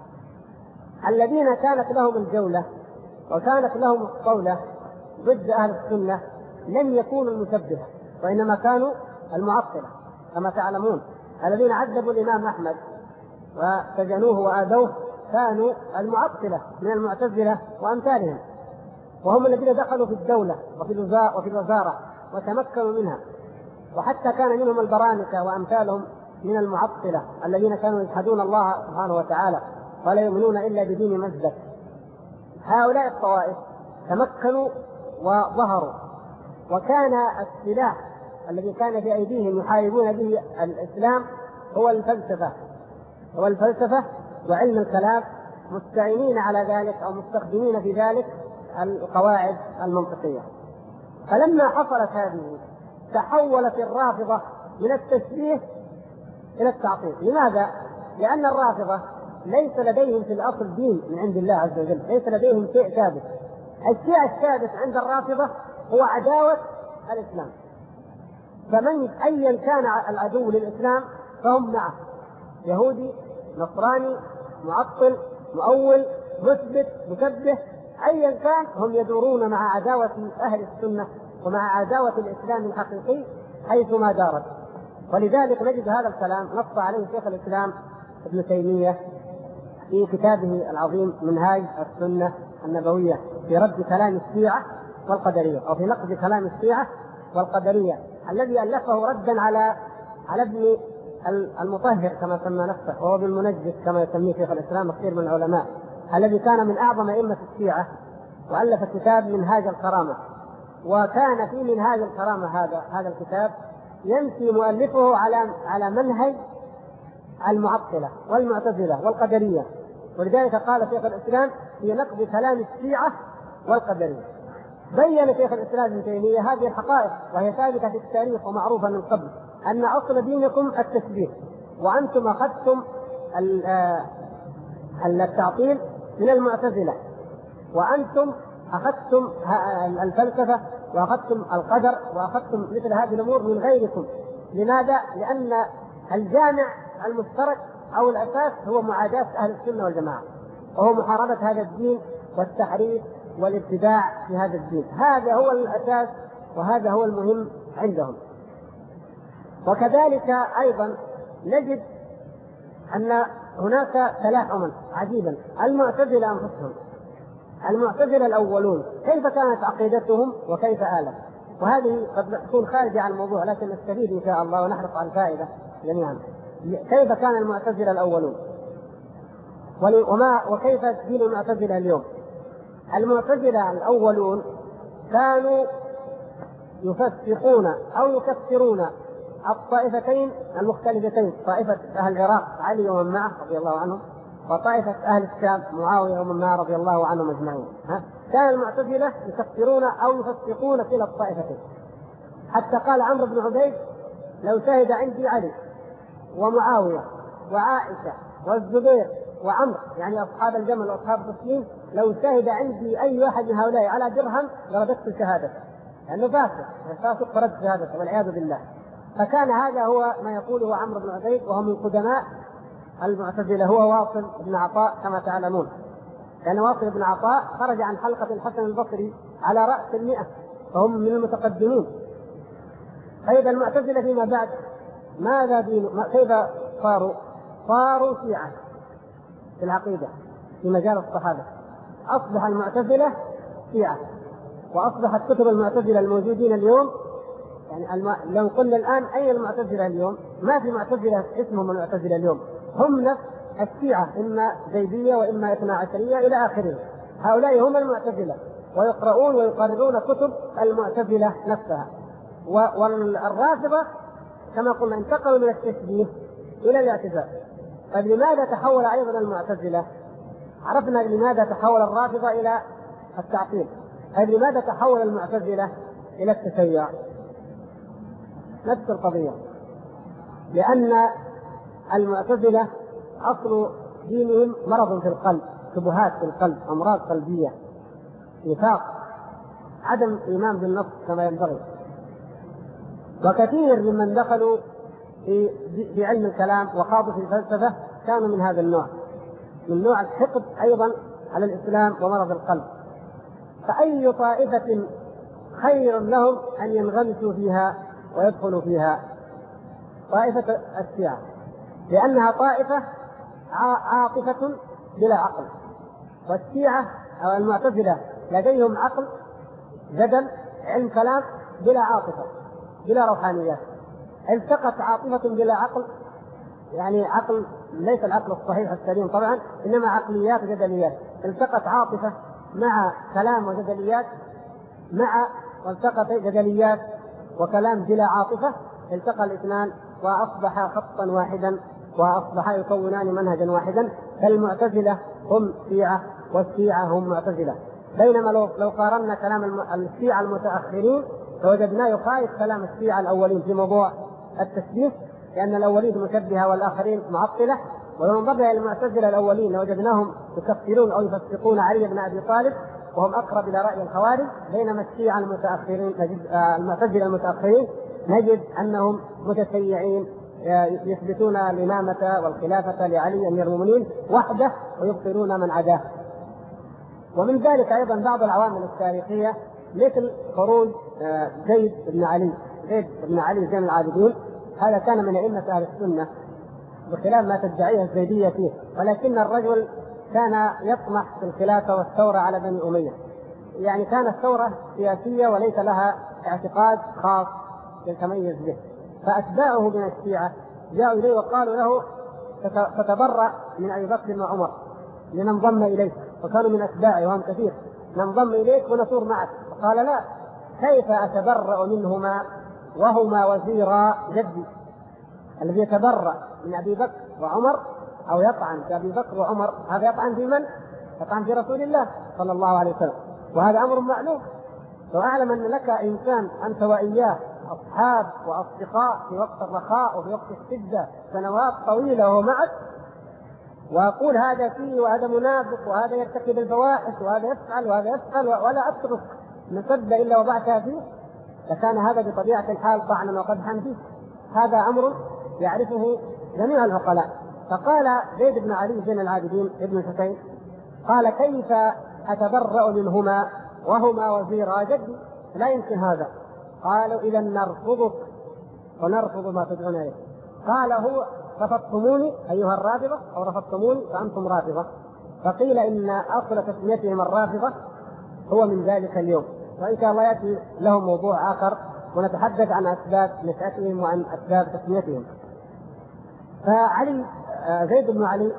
الذين كانت لهم الجولة وكانت لهم الصولة ضد أهل السنة. لم يكونوا المشبهة وإنما كانوا المعطلة كما تعلمون. الذين عذبوا الإمام أحمد وسجنوه وآذوه كانوا المعطلة من المعتزلة وأمثالهم، وهم الذين دخلوا في الدولة وفي الوزارة وتمكنوا منها. وحتى كان منهم البرامكة وأمثالهم من المعطلة الذين كانوا يجحدون الله سبحانه وتعالى ولا يؤمنون إلا بدين مزدك. هؤلاء الطوائف تمكنوا وظهروا، وكان السلاح الذي كان في أيديهم يحاربون به الإسلام هو الفلسفة وعلم الكلام، مستعينين على ذلك أو مستخدمين في ذلك القواعد المنطقية. فلما حصلت هذه تحولت الرافضة من التشبيه إلى التعطيل. لماذا؟ لأن الرافضة ليس لديهم في الأصل دين من عند الله عز وجل، ليس لديهم شيء ثابت. الشيء الثابت عند الرافضة هو عداوة الإسلام، فمن أيا كان العدو للإسلام فهم معه، يهودي، نصراني، معطل، مؤول، مثبت، مشبه، أيا كان هم يدورون مع عداوة أهل السنة ومع عداوة الإسلام الحقيقي حيثما دارت. ولذلك نجد هذا الكلام نص عليه شيخ الإسلام ابن تيمية في كتابه العظيم منهاج السنة النبوية في رد كلام الشيعة والقدرية، أو في نقد كلام الشيعة والقدرية، الذي ألفه ردا على ابن المطهر كما سمى نفسه، وهو ابن المنجس كما يسميه شيخ الإسلام كثير من العلماء، الذي كان من أعظم أئمة الشيعة، وألف كتاب منهاج الكرامة. وكان في منهاج الكرامة هذا الكتاب يمشي مؤلفه على منهج المعطلة والمعتزلة والقدرية. ولذلك قال شيخ الإسلام في نقد كلام الشيعة والقدرية. بين شيخ الإسلام ابن تيمية هذه الحقائق، وهي ثابتة في التاريخ ومعروفة من قبل، أن أصل دينكم التشبيه، وأنتم أخذتم التعطيل من المعتزلة، وأنتم أخذتم الفلسفة وأخذتم القدر وأخذتم مثل هذه الأمور من غيركم. لماذا؟ لأن الجامع المشترك أو الأساس هو معاداة أهل السنة والجماعة، وهو محاربة هذا الدين والتحريف والابتداع في هذا الدين. هذا هو الأساس وهذا هو المهم عندهم. وكذلك أيضا نجد أن هناك تلاحما عجيبا. المعتزلة أنفسهم، المعتزلة الأولون، كيف كانت عقيدتهم وكيف آلت؟ وهذه قد تكون خارجة عن الموضوع لكن نستفيد إن شاء الله ونحرص على الفائدة جميعا. كيف كان المعتزلة الأولون؟ وكيف دين المعتزلة اليوم؟ المعتزلة الأولون كانوا يفسقون أو يكفرون الطائفتين المختلفتين، طائفة أهل العراق علي ومن معه رضي الله عنهم، وطائفة أهل الشام معاوية ومن معه رضي الله عنهم أجمعين. كان المعتزلة يكفرون أو يفسقون كلا الطائفتين، حتى قال عمرو بن عبيد: لو شهد عندي علي ومعاوية وعائشة والزبير وعمرو، يعني أصحاب الجمل وأصحاب التسليم، لو شهد عندي أي واحد من هؤلاء على درهم لرددت شهادته، لأنه فاسق فرد شهادته والعياذ بالله. فكان هذا هو ما يقوله عمرو بن عبيد، وهو من قدماء المعتزلة، هو واصل بن عطاء كما تعلمون، لأن واصل بن عطاء خرج عن حلقة الحسن البصري على رأس 100، فهم من المتقدمين. فإذا المعتزلة فيما بعد ماذا كيف صاروا شيعة في العقيدة في مجال الصحابة. أصبح المعتزلة شيعة، وأصبحت كتب المعتزلة الموجودين اليوم، يعني لو قلنا الآن أي المعتزلة اليوم، ما في معتزلة اسمهم المعتزلة اليوم، هم نفس الشيعة، إما زيدية وإما 12 إلى آخره. هؤلاء هم المعتزلة، ويقرؤون ويقررون كتب المعتزلة نفسها. والرافضة كما قلنا انتقلوا من التشبيه إلى الاعتزال. طيب لماذا تحول أيضا المعتزلة؟ عرفنا لماذا تحول الرافضة إلى التعطيل. طيب لماذا تحول المعتزلة إلى التشيع؟ نفس القضية، لأن المعتزلة أصل دينهم مرض في القلب، شبهات في القلب، أمراض قلبية، نفاق، عدم إيمان بالنص كما ينبغي. وكثير ممن دخلوا في علم الكلام وخاضوا في الفلسفة كانوا من هذا النوع، من نوع الحقد أيضا على الإسلام ومرض القلب. فأي طائفة خير لهم أن ينغمسوا فيها ويدخلوا فيها؟ طائفة الشيعة، لأنها طائفة عاطفة بلا عقل، والشيعة أو المعتزلة لديهم عقل، جدل، علم كلام، بلا عاطفة، بلا روحانيات. التقت عاطفة بلا عقل، يعني عقل ليس العقل الصحيح السليم طبعا، إنما عقليات وجدليات. التقت عاطفة مع كلام وجدليات، والتقت جدليات وكلام بلا عاطفة، التقى الاثنان وأصبح خطا واحدا، وأصبح يكونان منهجا واحدا. فالمعتزلة هم شيعة والشيعة هم معتزلة. بينما لو قارنا كلام الشيعة المتأخرين فوجدناه يخالف كلام الشيعة الأولين في موضوع التشبيه، لأن الأولين مشبهة والآخرين معطلة. ولو نظرنا إلى المعتزلة الأولين لوجدناهم يكفرون أو يفسقون علي بن أبي طالب، وهم أقرب إلى رأي الخوارج. بينما الشيعة المتأخرين المعتزلة المتأخرين نجد أنهم متشيعين، يثبتون الإمامة والخلافة لعلي أمير المؤمنين وحده ويبطلون من عداه. ومن ذلك أيضا بعض العوامل التاريخية، مثل خروج زيد بن علي زين العابدين. هذا كان من أئمة أهل السنة بخلاف ما تدعيه الزيدية فيه، ولكن الرجل كان يطمح في الخلافة والثورة على بني أمية، يعني كانت ثورة سياسية وليس لها اعتقاد خاص يتميز به. فأتباعه من الشيعة جاءوا إليه وقالوا له: تتبرأ من أبي بكر وعمر لننضم إليك، وكانوا من أتباعه وهم كثير، ننضم إليك ونثور معك. فقال: لا، كيف أتبرأ منهما وهما وزيرا جدي؟ الذي يتبرأ من أبي بكر وعمر أو يطعن في أبي بكر وعمر، هذا يطعن في من؟ يطعن في رسول الله صلى الله عليه وسلم، وهذا أمر معلوم. وأعلم أن لك إنسان أنت وإياه أصحاب وأصدقاء في وقت الرخاء وفي وقت الشدة سنوات طويلة وهو معك، وأقول هذا فيه وهذا منافق وهذا يرتكب الفواحش وهذا يفعل وهذا يفعل ولا أترك نسب إلا وضعتها فيه، فكان هذا بطبيعة الحال طعنا وقدحا فيه. هذا أمر يعرفه جميع العقلاء. فقال زيد بن علي زين العابدين ابن الحسين، قال: كيف أتبرأ منهما وهما وزيرا جدي؟ لا يمكن هذا. قالوا: إذا نرفضك ونرفض ما تدعون إليه. قال: هو رفضتموني أيها الرافضة أو رفضتموني فأنتم رافضة. فقيل إن أصل تسميتهم الرافضة هو من ذلك اليوم، وإن شاء الله يأتي لهم موضوع آخر ونتحدث عن أسباب نشأتهم وعن أسباب تسميتهم. فعلي زيد بن علي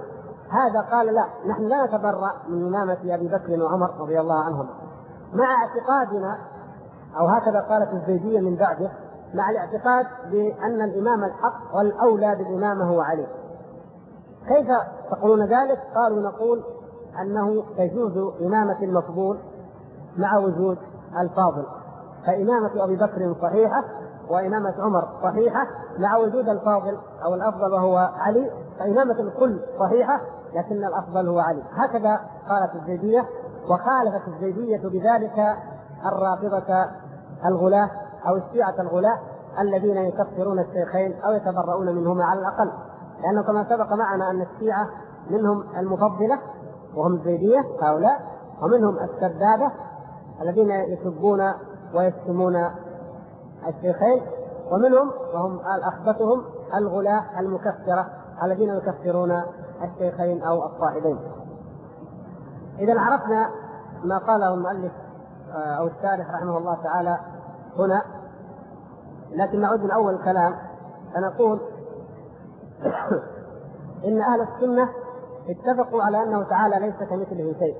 هذا قال لا، نحن لا نتبرأ من إمامة أبي بكر وعمر رضي الله عنهم، مع اعتقادنا، أو هكذا قالت الزيدية من بعده، مع الاعتقاد بأن الإمام الحق والأولى بالإمامة هو علي. كيف تقولون ذلك؟ قالوا نقول أنه تجوز إمامة المفضول مع وجود الفاضل، فإمامة أبي بكر صحيحة وإمامة عمر صحيحة مع وجود الفاضل أو الأفضل وهو علي، فإمامة الكل صحيحة لكن الأفضل هو علي. هكذا قالت الزيدية، وخالفت الزيدية بذلك الرافضة الغلاة أو الشيعة الغلاة الذين يكفرون الشيخين أو يتبرؤون منهما على الأقل، لأنه كما سبق معنا أن الشيعة منهم المفضلة وهم الزيدية هؤلاء، ومنهم السدادة الذين يسبون ويشتمون الشيخين، ومنهم وهم أخبثهم الغلاة المكفرة الذين يكفرون الشيخين أو الصاحبين. إذا عرفنا ما قاله المؤلف أو الشارح رحمه الله تعالى هنا، لكن نعود من أول الكلام فنقول إن أهل السنة اتفقوا على أنه تعالى ليس كمثله شيء،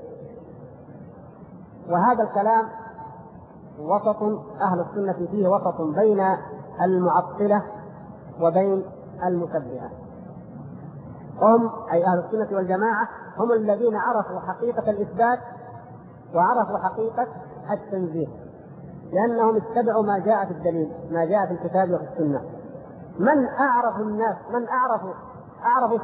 وهذا الكلام وسط، أهل السنة فيه وسط بين المعطلة وبين المشبهة. هم أي أهل السنة والجماعة هم الذين عرفوا حقيقة الإثبات وعرفوا حقيقة التنزيه، لأنهم اتبعوا ما جاء في الدليل، ما جاء في الكتاب وفي السنة. من أعرف الناس، من أعرف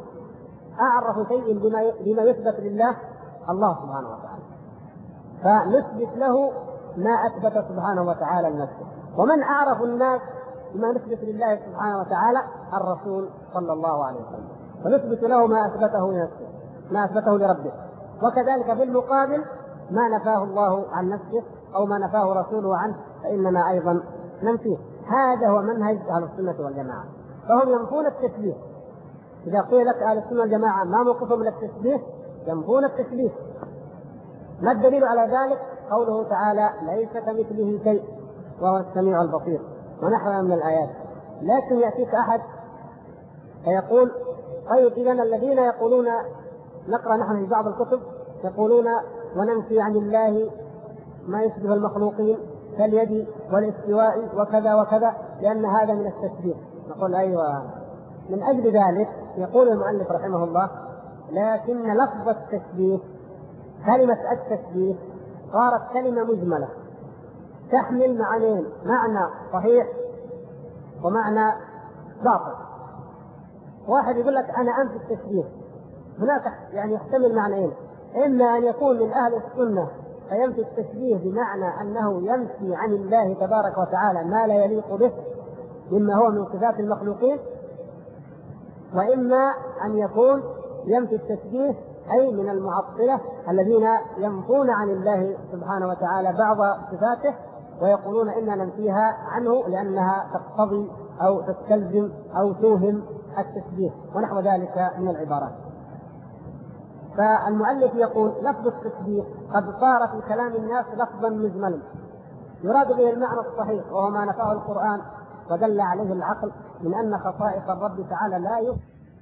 شيء بما يثبت لله الله سبحانه وتعالى، فنثبت له ما أثبت سبحانه وتعالى لنفسه. ومن أعرف الناس بما نثبت لله سبحانه وتعالى الرسول صلى الله عليه وسلم، فنثبت له ما أثبته لنفسه، ما أثبته لربه. وكذلك في المقابل ما نفاه الله عن نفسه أو ما نفاه رسوله عنه فإننا أيضا ننفيه. هذا هو منهج أهل السنة والجماعة، فهم ينفون التشبيه. إذا قيل لك أهل السنة والجماعة ما موقفهم من التشبيه؟ ينفون التشبيه. ما الدليل على ذلك؟ قوله تعالى ليس كمثله شيء وهو السميع البصير ونحوها من الآيات. لكن يأتيك أحد فيقول طيب إذن الذين يقولون، نقرأ نحن في بعض الكتب يقولون وننفي عن الله ما يشبه المخلوقين كاليد والاستواء وكذا وكذا لأن هذا من التشبيه. نقول أيوة، من أجل ذلك يقول المؤلف رحمه الله لكن لفظ التشبيه، كلمة التشبيه صارت كلمة مجملة تحمل معنيين، معنى صحيح ومعنى باطل. واحد يقول لك أنا أنفي التشبيه، هناك يعني يحتمل معنيين، إما أن يكون من أهل السنة فينفي التشبيه بمعنى أنه ينفي عن الله تبارك وتعالى ما لا يليق به مما هو من صفات المخلوقين، وإما أن يكون ينفي التشبيه أي من المعطلة الذين ينفون عن الله سبحانه وتعالى بعض صفاته ويقولون إننا ننفيها عنه لأنها تقتضي أو تستلزم أو توهم التشبيه ونحو ذلك من العبارات. فالمؤلف يقول لفظ التشبيه قد صار في كلام الناس لفظا مجملا يراد به المعنى الصحيح وهو ما نفاه القرآن ودل عليه العقل من أن خصائص الرب تعالى لا يمكن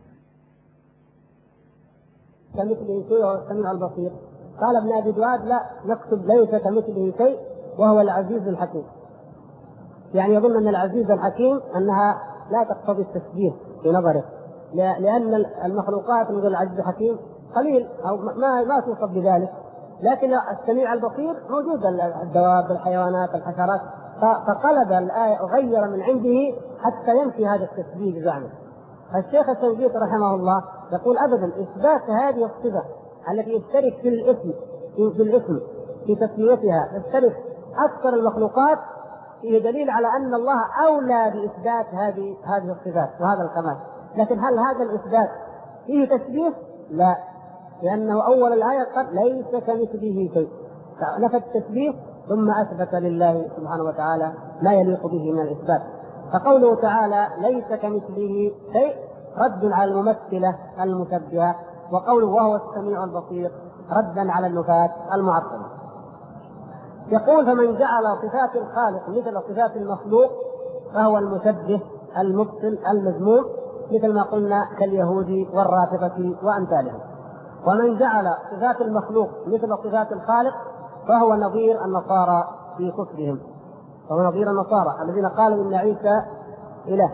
كمثله شيء وهو السميع البصير. قال ابن أبي دواد لا، نكتب ليس كمثله شيء وهو العزيز الحكيم، يعني يظن أن العزيز الحكيم أنها لا تقتضي التشبيه في نظره، لأن المخلوقات مثل العزيز الحكيم قليل أو ما توصف بذلك، لكن السميع البصير موجود، الدواب الحيوانات الحشرات، فقلب الآية وغير من عنده حتى ينفي هذا التشبيه بزعمه. الشيخ الشنقيطي رحمه الله يقول أبدا إثبات هذه الصفة التي يشترك في الاسم في تسميتها يشترك أكثر المخلوقات فيه دليل على أن الله أولى بإثبات هذه الصفات وهذا الكمال. لكن هل هذا الإثبات فيه تشبيه؟ لا، لأنه أول الآية قال ليس كمثله شيء، نفى التشبيه ثم أثبت لله سبحانه وتعالى ما يليق به من الإثبات. فقوله تعالى ليس كمثله شيء رد على الممثلة المشبهة، وقوله وهو السميع البصير ردا على النفاة المعطلة. يقول فمن جعل صفات الخالق مثل صفات المخلوق فهو المشبه المبطل المذموم، مثل ما قلنا كاليهود والرافضة وأمثالهم. ومن جعل صفات المخلوق مثل صفات الخالق فهو نظير النصارى في كفرهم، فهو نظير النصارى الذين قالوا إن عيسى إله.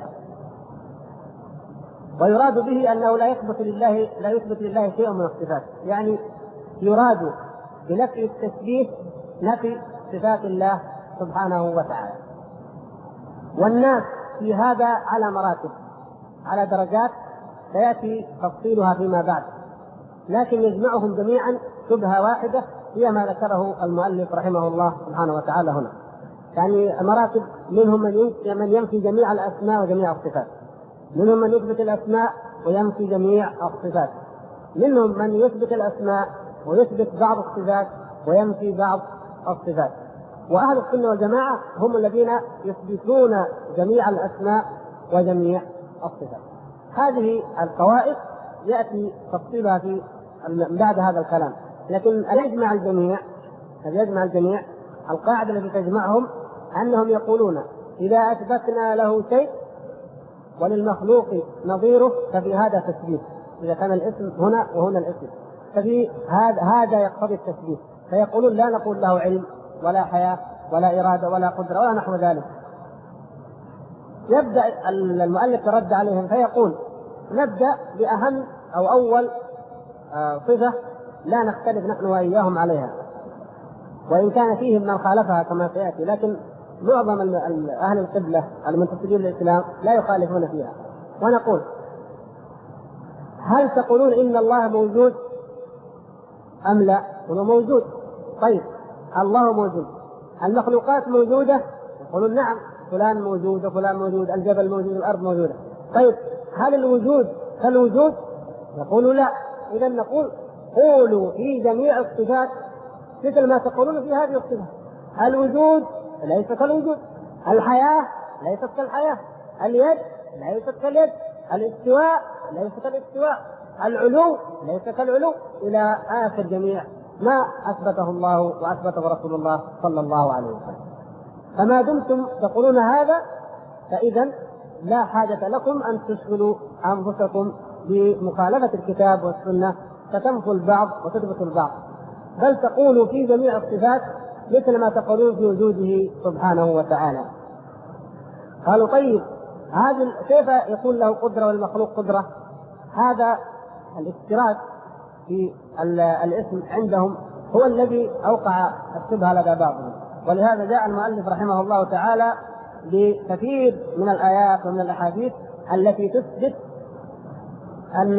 ويراد به أنه لا يثبت لله شيء من الصفات، يعني يراد بنفي التشبيه نفي صفات الله سبحانه وتعالى. والناس في هذا على مراتب، على درجات سيأتي تفصيلها فيما بعد، لكن يجمعهم جميعا شبهة واحدة هي ما ذكره المؤلف رحمه الله سبحانه وتعالى هنا. يعني مراتب، منهم من ينفي جميع الأسماء وجميع الصفات، منهم من يثبت الأسماء وينفي جميع الصفات، منهم من يثبت الأسماء ويثبت بعض الصفات وينفي بعض الصفات. وأهل السنة والجماعة هم الذين يثبتون جميع الأسماء وجميع الصفات. هذه الطوائف يأتي تفصيلها في بعد هذا الكلام، لكن يجمع الجميع القاعدة التي تجمعهم أنهم يقولون إذا أثبتنا له شيء وللمخلوق نظيره ففي هذا تثبيت، إذا كان الاسم هنا وهنا الاسم ففي هذا يقتضي التثبيت، فيقولون لا نقول له علم ولا حياة ولا إرادة ولا قدرة ولا نحو ذلك. يبدأ المؤلف يرد عليهم فيقول نبدأ بأهم أو أول صفة لا نختلف نحن وإياهم عليها، وإن كان فيهم من خالفها كما سيأتي، لكن معظم أهل القبلة المنتسبين للإسلام لا يخالفون فيها. ونقول هل تقولون إن الله موجود أم لا؟ هو موجود. طيب الله موجود، المخلوقات موجودة؟ يقولون نعم، فلان موجود وفلان موجود، الجبل موجود، الأرض موجودة. طيب هل الوجود كالوجود؟ يقولوا لا. إذا نقول قولوا في جميع الصفات مثل ما تقولون في هذه الصفات. الوجود ليس كالوجود، الحياة ليست كالحياة، اليد ليست كاليد، الاستواء ليس كالاستواء، العلو ليس كالعلو، إلى آخر جميع ما أثبته الله وأثبته رسول الله صلى الله عليه وسلم. فما دمتم تقولون هذا فإذا لا حاجة لكم أن تشغلوا أنفسكم بمخالفة الكتاب والسنة فتنفوا البعض وتثبتوا البعض، بل تقولوا في جميع الصفات مثل ما تقولون في وجوده سبحانه وتعالى. قالوا طيب هذا كيف يكون له قدرة والمخلوق قدرة؟ هذا الاشتراك في الاسم عندهم هو الذي أوقع الشبهة لدى بعضهم، ولهذا جاء المؤلف رحمه الله تعالى بكثير من الآيات ومن الأحاديث التي تثبت أن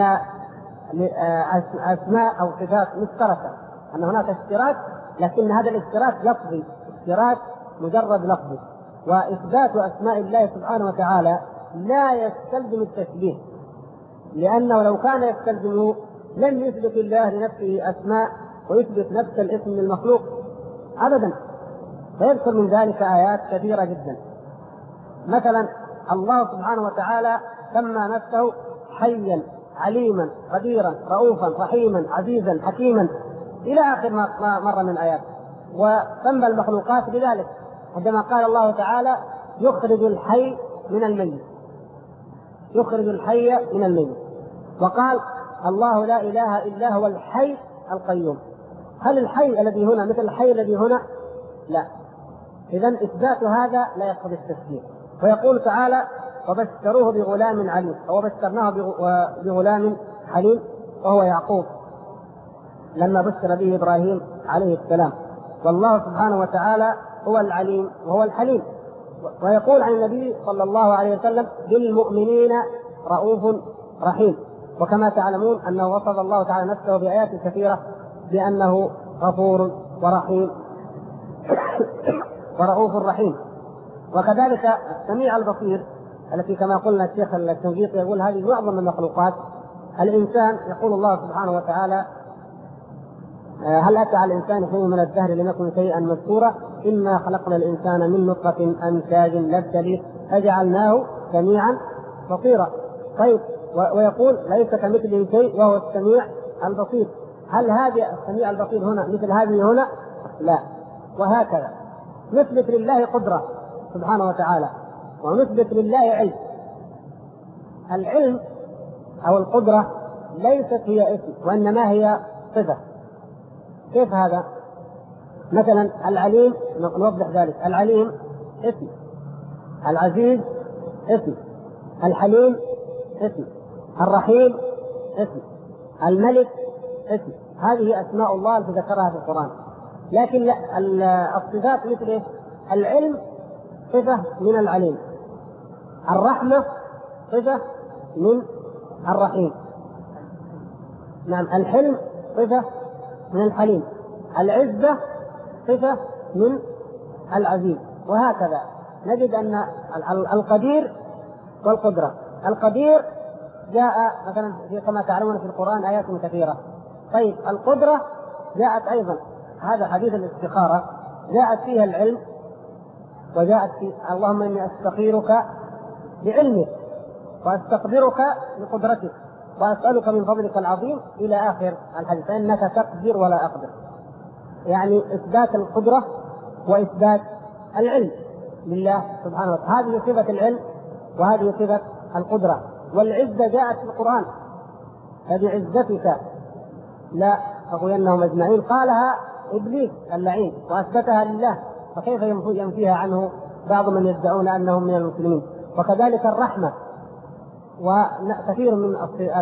أسماء أو صفات مشتركة، أن هناك اشتراك، لكن هذا الاشتراك لفظي، اشتراك مجرد لفظي. وإثبات أسماء الله سبحانه وتعالى لا يستلزم التشبيه، لأنه لو كان يستلزمه لم يثبت الله لنفسه أسماء ويثبت نفس الاسم للمخلوق أبدا. فيذكر من ذلك آيات كثيرة جدا. مثلا الله سبحانه وتعالى سمى نفسه حيا عليما قديرا رؤوفا رحيما عزيزا حكيما إلى آخر ما مر من آيات. وسمى المخلوقات بذلك عندما قال الله تعالى يخرج الحي من الميت، يخرج الحي من الميت، وقال الله لا إله إلا هو الحي القيوم. هل الحي الذي هنا مثل الحي الذي هنا؟ لا. إذن إثبات هذا لا يقتضي التشبيه. ويقول تعالى وبشروه بغلام عليم، أو بشرناه بغلام حليم، وهو يعقوب لما بشر به إبراهيم عليه السلام. والله سبحانه وتعالى هو العليم وهو الحليم. ويقول عن النبي صلى الله عليه وسلم بالمؤمنين رؤوف رحيم. وكما تعلمون أنه وصف الله تعالى نفسه بآيات كثيرة بأنه غفور ورحيم ورؤوف رحيم. وكذلك السميع البصير التي كما قلنا الشيخ التنجيطي يقول هذه معظم المخلوقات. الإنسان يقول الله سبحانه وتعالى هل أتى على الإنسان حين من الدهر لم يكن شيئا مذكورا إنا خلقنا الإنسان من نطفة أمشاج نبتليه فجعلناه سميعا بصيرا. طيب ويقول ليس كمثله شيء وهو السميع البصير. هل هذا السميع البصير هنا مثل هذه هنا؟ لا. وهكذا نثبت لله قدرة سبحانه وتعالى ونثبت لله علم، العلم أو القدرة ليست هي اسم، وإنما هي صفة. كيف هذا؟ مثلا العليم، نوضح ذلك. العليم اسم، العزيز اسم، الحليم اسم، الرحيم اسم، الملك اسم. هذه أسماء الله التي ذكرها في القرآن. لكن الصفات مثل إيه؟ العلم صفة من العليم، الرحمة صفة من الرحيم، نعم، الحلم صفة من الحليم، العزة صفة من العزيز، وهكذا. نجد أن القدير والقدرة، القدير جاء مثلا كما تعلمون في القرآن آيات كثيرة. طيب القدرة جاءت أيضا، هذا حديث الاستخارة جاءت فيها العلم، وجاءت في اللهم إني أستخيرك بعلمك وأستقدرك بقدرتك وأسألك من فضلك العظيم إلى آخر الحديث، فإنك تقدر ولا أقدر. يعني إثبات القدرة وإثبات العلم لله سبحانه وتعالى. هذه صفة العلم وهذه صفة القدرة. والعزة جاءت في القرآن، فبعزتك لا أغوينهم أجمعين، قالها إبليس اللعين وأثبتها لله، فكيف ينفيها عنه بعض من يدعون أنهم من المسلمين؟ وكذلك الرحمة وكثير من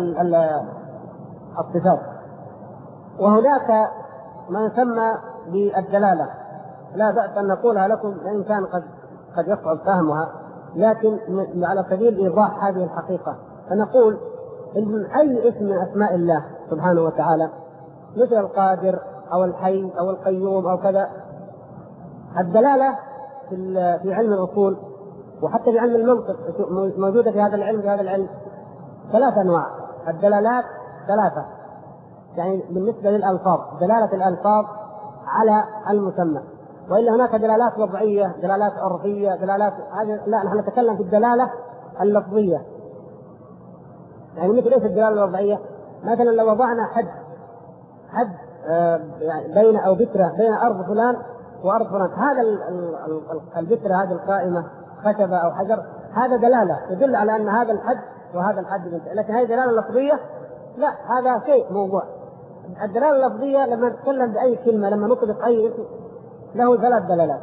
الصفات. وهناك ما يسمى بالدلالة، لا بأس أن نقولها لكم وإن كان قد يصعب فهمها، لكن على سبيل إيضاح هذه الحقيقة فنقول إن أي اسم من أسماء الله سبحانه وتعالى مثل القادر أو الحي أو القيوم أو كذا، الدلالة في علم الأصول وحتى في علم المنطق موجودة في هذا العلم، ثلاث أنواع. الدلالات ثلاثة، يعني بالنسبة للألفاظ دلالة الألفاظ على المسمى، وإلا هناك دلالات وضعية، دلالات عرفية، دلالات هذه لا، نحن نتكلم في الدلالة اللفظية. يعني مثل ايش الدلالة الوضعية؟ مثلا لو وضعنا حد يعني بين أو بترة بين أرض فلان وأرض فلان، هذا البترة هذه القائمة خشبة أو حجر، هذا دلالة يدل على أن هذا الحد وهذا الحد، لكن هذه دلالة لفظية لا، هذا شيء موضوع. الدلالة اللفظية لما نتكلم بأي كلمة، لما نطلق أي اسم له ثلاث دلالات.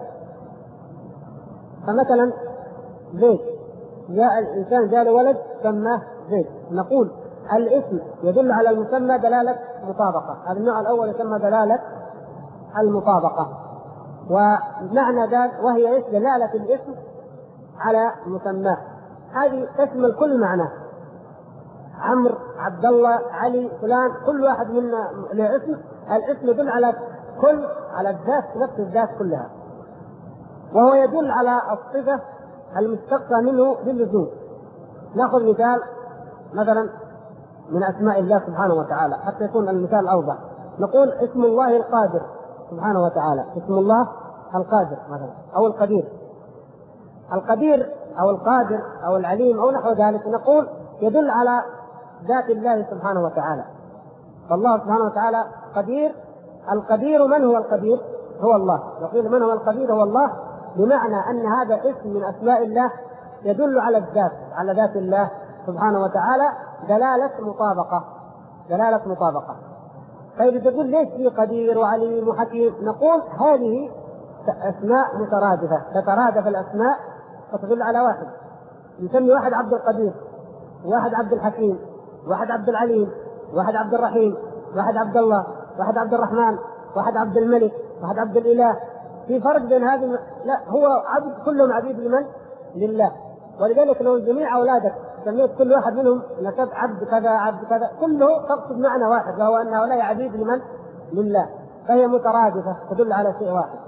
فمثلا زيد، جاء الإنسان جاء له ولد سماه زيد، نقول الاسم يدل على المسمى دلالة مطابقة، هذا النوع الأول يسمى دلالة المطابقة. ومعنى ذلك وهي ايش؟ دلالة الاسم على مسماه، هذه تشمل كل معنى. عمرو، عبد الله، علي، فلان، كل واحد منا له اسم، الاسم يدل على الذات، نفس الذات كلها، وهو يدل على الصفة المشتقة منه باللزوم. نأخذ مثال مثلا من أسماء الله سبحانه وتعالى حتى يكون المثال أوضح. نقول اسم الله القادر سبحانه وتعالى، اسم الله القادر مثلا، أو القدير. القدير أو القادر أو العليم أو نحو ذلك، نقول يدل على ذات الله سبحانه وتعالى. فالله سبحانه وتعالى قدير. القدير من هو القدير؟ هو الله. يقول من هو القدير؟ هو الله، بمعنى أن هذا اسم من أسماء الله يدل على الذات، على ذات الله سبحانه وتعالى، دلالة مطابقة. طيب تقول ليش في قدير وعليم وحكيم؟ نقول هذه أسماء مترادفة، تترادف الأسماء وتدل على واحد. يسمي واحد عبد القدير، واحد عبد الحكيم، واحد عبد العليم، واحد عبد الرحيم، واحد عبد الله، واحد عبد الرحمن، واحد عبد الملك، واحد عبد الإله. في فرق بين هذه؟ لا، هو عبد، كلهم عبيد لمن؟ لله. ولذلك لو جميع أولادك سميت كل واحد منهم نسب عبد كذا عبد كذا، كله تقصد معنى واحد، وهو أن هؤلاء عبيد لمن؟ لله. فهي مترادفة تدل على شيء واحد.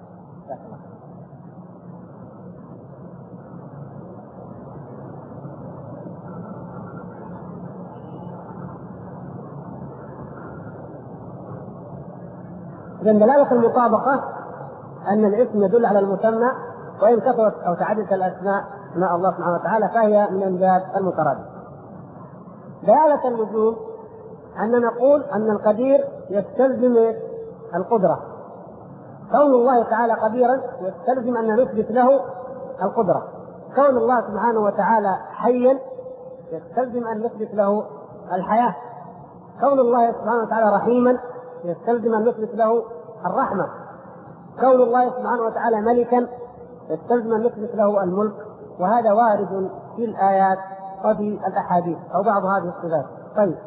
إذن دلالة المطابقة أن الاسم يدل على المسمى، وإن كثرت أو تعددت الأسماء مع الله سبحانه وتعالى فهي من باب المترادف. دلالة اللزوم أن نقول أن القدير يستلزم القدرة. كون الله تعالى قديرا يستلزم أن نثبت له القدرة. كون الله سبحانه وتعالى حيا يستلزم أن نثبت له الحياة. كون الله سبحانه وتعالى رحيما يستلزم أن نثبت له الرحمة. كون الله سبحانه وتعالى ملكا يستلزم أن نثبت له الملك. وهذا وارد في الآيات وفي الأحاديث أو بعض هذه الصفات. طيب،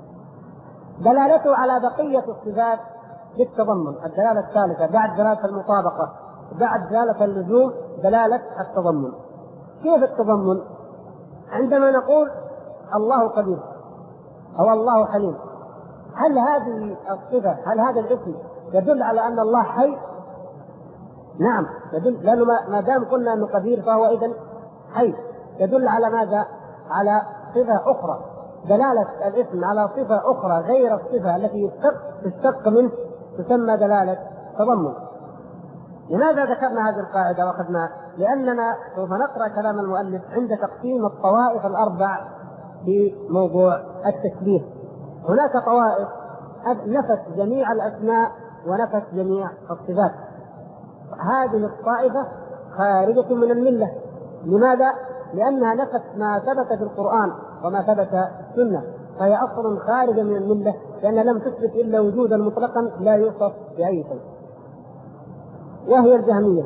دلالته على بقية الصفات بالتضمن، الدلالة الثالثة بعد دلالة المطابقة، بعد دلالة اللزوم، دلالة التضمن. كيف التضمن؟ عندما نقول الله قدير أو الله حليم، هل هذه الصفة، هل هذا الاسم يدل على أن الله حي؟ نعم يدل، لأنه ما دام قلنا أنه قدير فهو إذن حي. يدل على ماذا؟ على صفة أخرى. دلالة الاسم على صفة أخرى غير الصفة التي تشتق منه تسمى دلالة تضمن. لماذا ذكرنا هذه القاعدة وأخذنا؟ لأننا سوف نقرأ كلام المؤلف عند تقسيم الطوائف الأربع في موضوع التشبيه. هناك طوائف نفت جميع الأسماء ونفت جميع الصفات. هذه الطائفة خارجة من الملة. لماذا؟ لأنها نفت ما ثبت في القرآن وما ثبت في السنة، فهي أصل خارجة من الملة، لأنها لم تثبت إلا وجودا مطلقا لا يوصف بأي شيء، وهي الجهمية.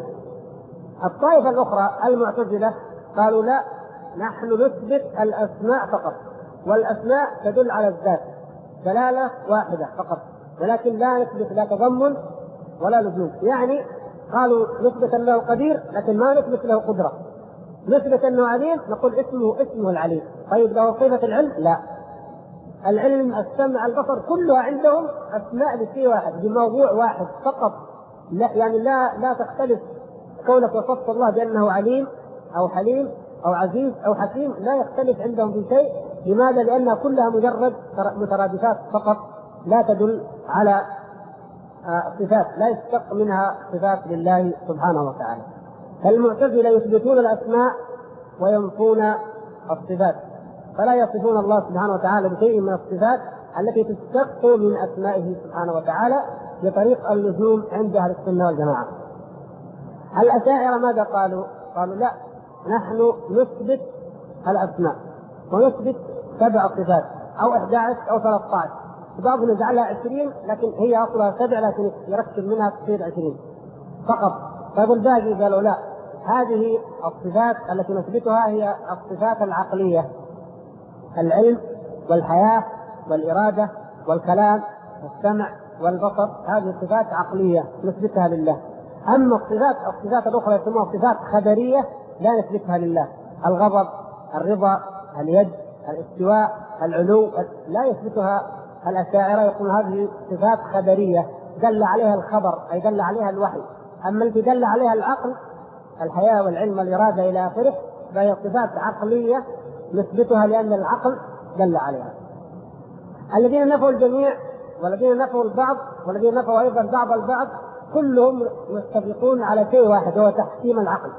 الطائفة الأخرى المعتزلة قالوا لا، نحن نثبت الأسماء فقط، والأسماء تدل على الذات دلالة واحدة فقط، ولكن لا نثبت لا تضمن ولا لزوم. يعني قالوا نثبت أنه قدير لكن ما نثبت له قدرة، نثبت أنه عليم نقول اسمه العليم. طيب له صفة العلم؟ لا، العلم السمع البصر كلها عندهم أسماء لشيء واحد بموضوع واحد فقط. لا يعني لا تختلف. كونك وصفت الله بأنه عليم أو حليم أو عزيز أو حكيم لا يختلف عندهم في شيء. لماذا؟ لأنها كلها مجرد مترادفات فقط لا تدل على صفات، لا يشتق منها صفات لله سبحانه وتعالى. فالمعتزلة يثبتون الأسماء وينفون الصفات، فلا يصفون الله سبحانه وتعالى بشيء من الصفات التي تشتق من أسمائه سبحانه وتعالى بطريق اللزوم عند أهل السنة والجماعة. الأشاعرة ماذا قالوا؟ قالوا لا، نحن نثبت الأسماء ونثبت 7 صفات أو 11 أو 13، بعضهم يجعلها 20 لكن هي أصلها 7 لكن يركب منها تصير 20 فقط. فيقول باقي قالوا لا، هذه الصفات التي نثبتها هي الصفات العقلية، العلم والحياة والإرادة والكلام والسمع والبصر، هذه صفات عقلية نثبتها لله. أما الصفات الأخرى يسموها صفات خبرية لا نثبتها لله، الغضب، الرضا، اليد، الاستواء، العلو، لا يثبتها الأشاعرة. يقول هذه صفات خبرية دل عليها الخبر أي دل عليها الوحي. أما التي دل عليها العقل، الحياة والعلم والإرادة إلى آخره، فهي صفات عقلية نثبتها لأن العقل دل عليها. الذين نفوا الجميع والذين نفوا البعض والذين نفوا أيضا بعض البعض كلهم يتفقون على شيء واحد، هو تحكيم العقل.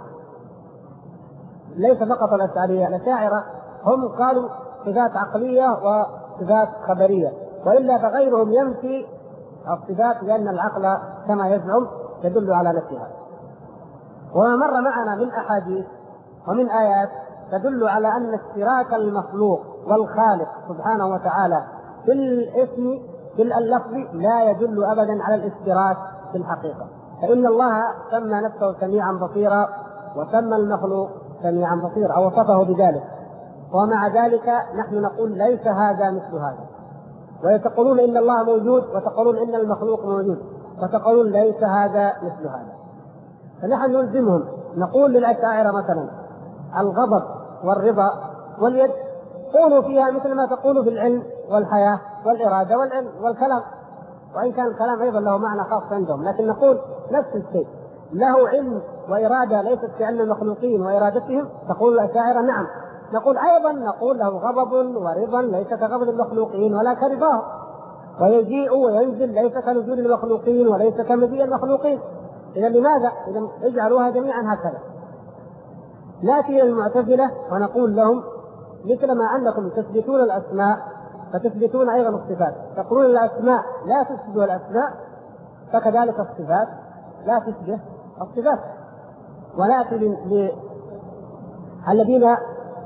ليس فقط الأشاعرة هم قالوا صفات عقلية وصفات خبرية، وإلا فغيرهم ينفي الصفات لأن العقل كما يزعم يدل على نفسها. وما مر معنا من أحاديث ومن آيات تدل على أن اشتراك المخلوق والخالق سبحانه وتعالى في الاسم في اللفظ لا يدل أبدا على الاشتراك في الحقيقة، فإن الله سمى نفسه سميعا بصيرا وسمى المخلوق سميعا بصيرا أو وصفه بذلك، ومع ذلك نحن نقول ليس هذا مثل هذا. ويتقولون إن الله موجود وتقولون إن المخلوق موجود وتقولون ليس هذا مثل هذا. فنحن نلزمهم نقول للأشاعرة مثلا الغضب والرضا واليد قولوا فيها مثل ما تقولوا في العلم والحياة والإرادة والعلم والكلام، وإن كان الكلام أيضا له معنى خاص عندهم، لكن نقول نفس الشيء، له علم وإرادة ليست في علم المخلوقين وإرادتهم. تقول الأشاعرة نعم، نقول أيضا نقول له غضب ورضا ليس كغضب المخلوقين ولا كرضاه، ويجيء وينزل ليس كنزول المخلوقين وليس كمجيء المخلوقين. إذا لماذا؟ إذا اجعلوها جميعا هكذا. نأتي المعتزلة ونقول لهم مثل ما أنكم تثبتون الأسماء فتثبتون أيضا الصفات، تقولون الأسماء لا تشبه الأسماء فكذلك الصفات لا تشبه الصفات. ونأتي الذين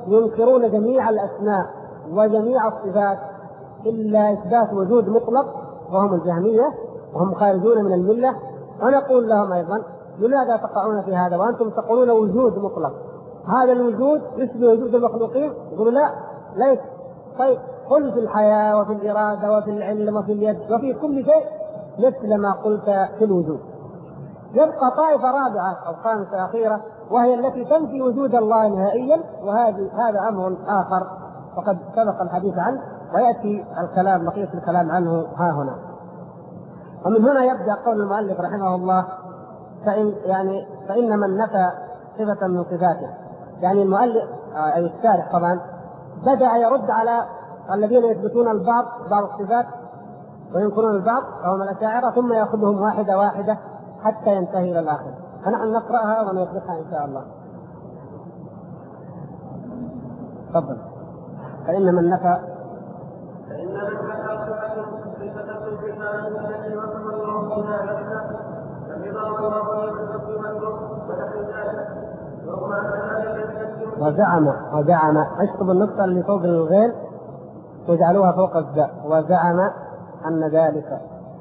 ينكرون جميع الأسماء وجميع الصفات إلا إثبات وجود مطلق، وهم الجهمية وهم خارجون من الملة. ونقول لهم أيضا لماذا تقعون في هذا وأنتم تقولون وجود مطلق؟ هذا الوجود يشبه وجود المخلوقين؟ يقولوا لا ليس. طيب قل في الحياة وفي الإرادة وفي العلم وفي اليد وفي كل شيء مثل ما قلت في الوجود. يبقى طائفة رابعة أو خامسة أخيرة وهي التي تنفي وجود الله نهائيا، هذا أمر آخر وقد سبق الحديث عنه ويأتي الكلام بقية الكلام عنه ها هنا. ومن هنا يبدأ قول المؤلف رحمه الله فإن من نفى صفة من صفاته، يعني المؤلف أي الشارح طبعا بدأ يرد على الذين يثبتون بعض الصفات وينكرون البعض وهم الأشاعرة، ثم يأخذهم واحدة واحدة حتى ينتهي إلى الآخر. فنحن نقرأها ونوضحها إن شاء الله. تفضل. فإن من نفى وزعم اشطب النقطة اللي فوق الغين وجعلوها فوق الزاء. وزعم أن ذلك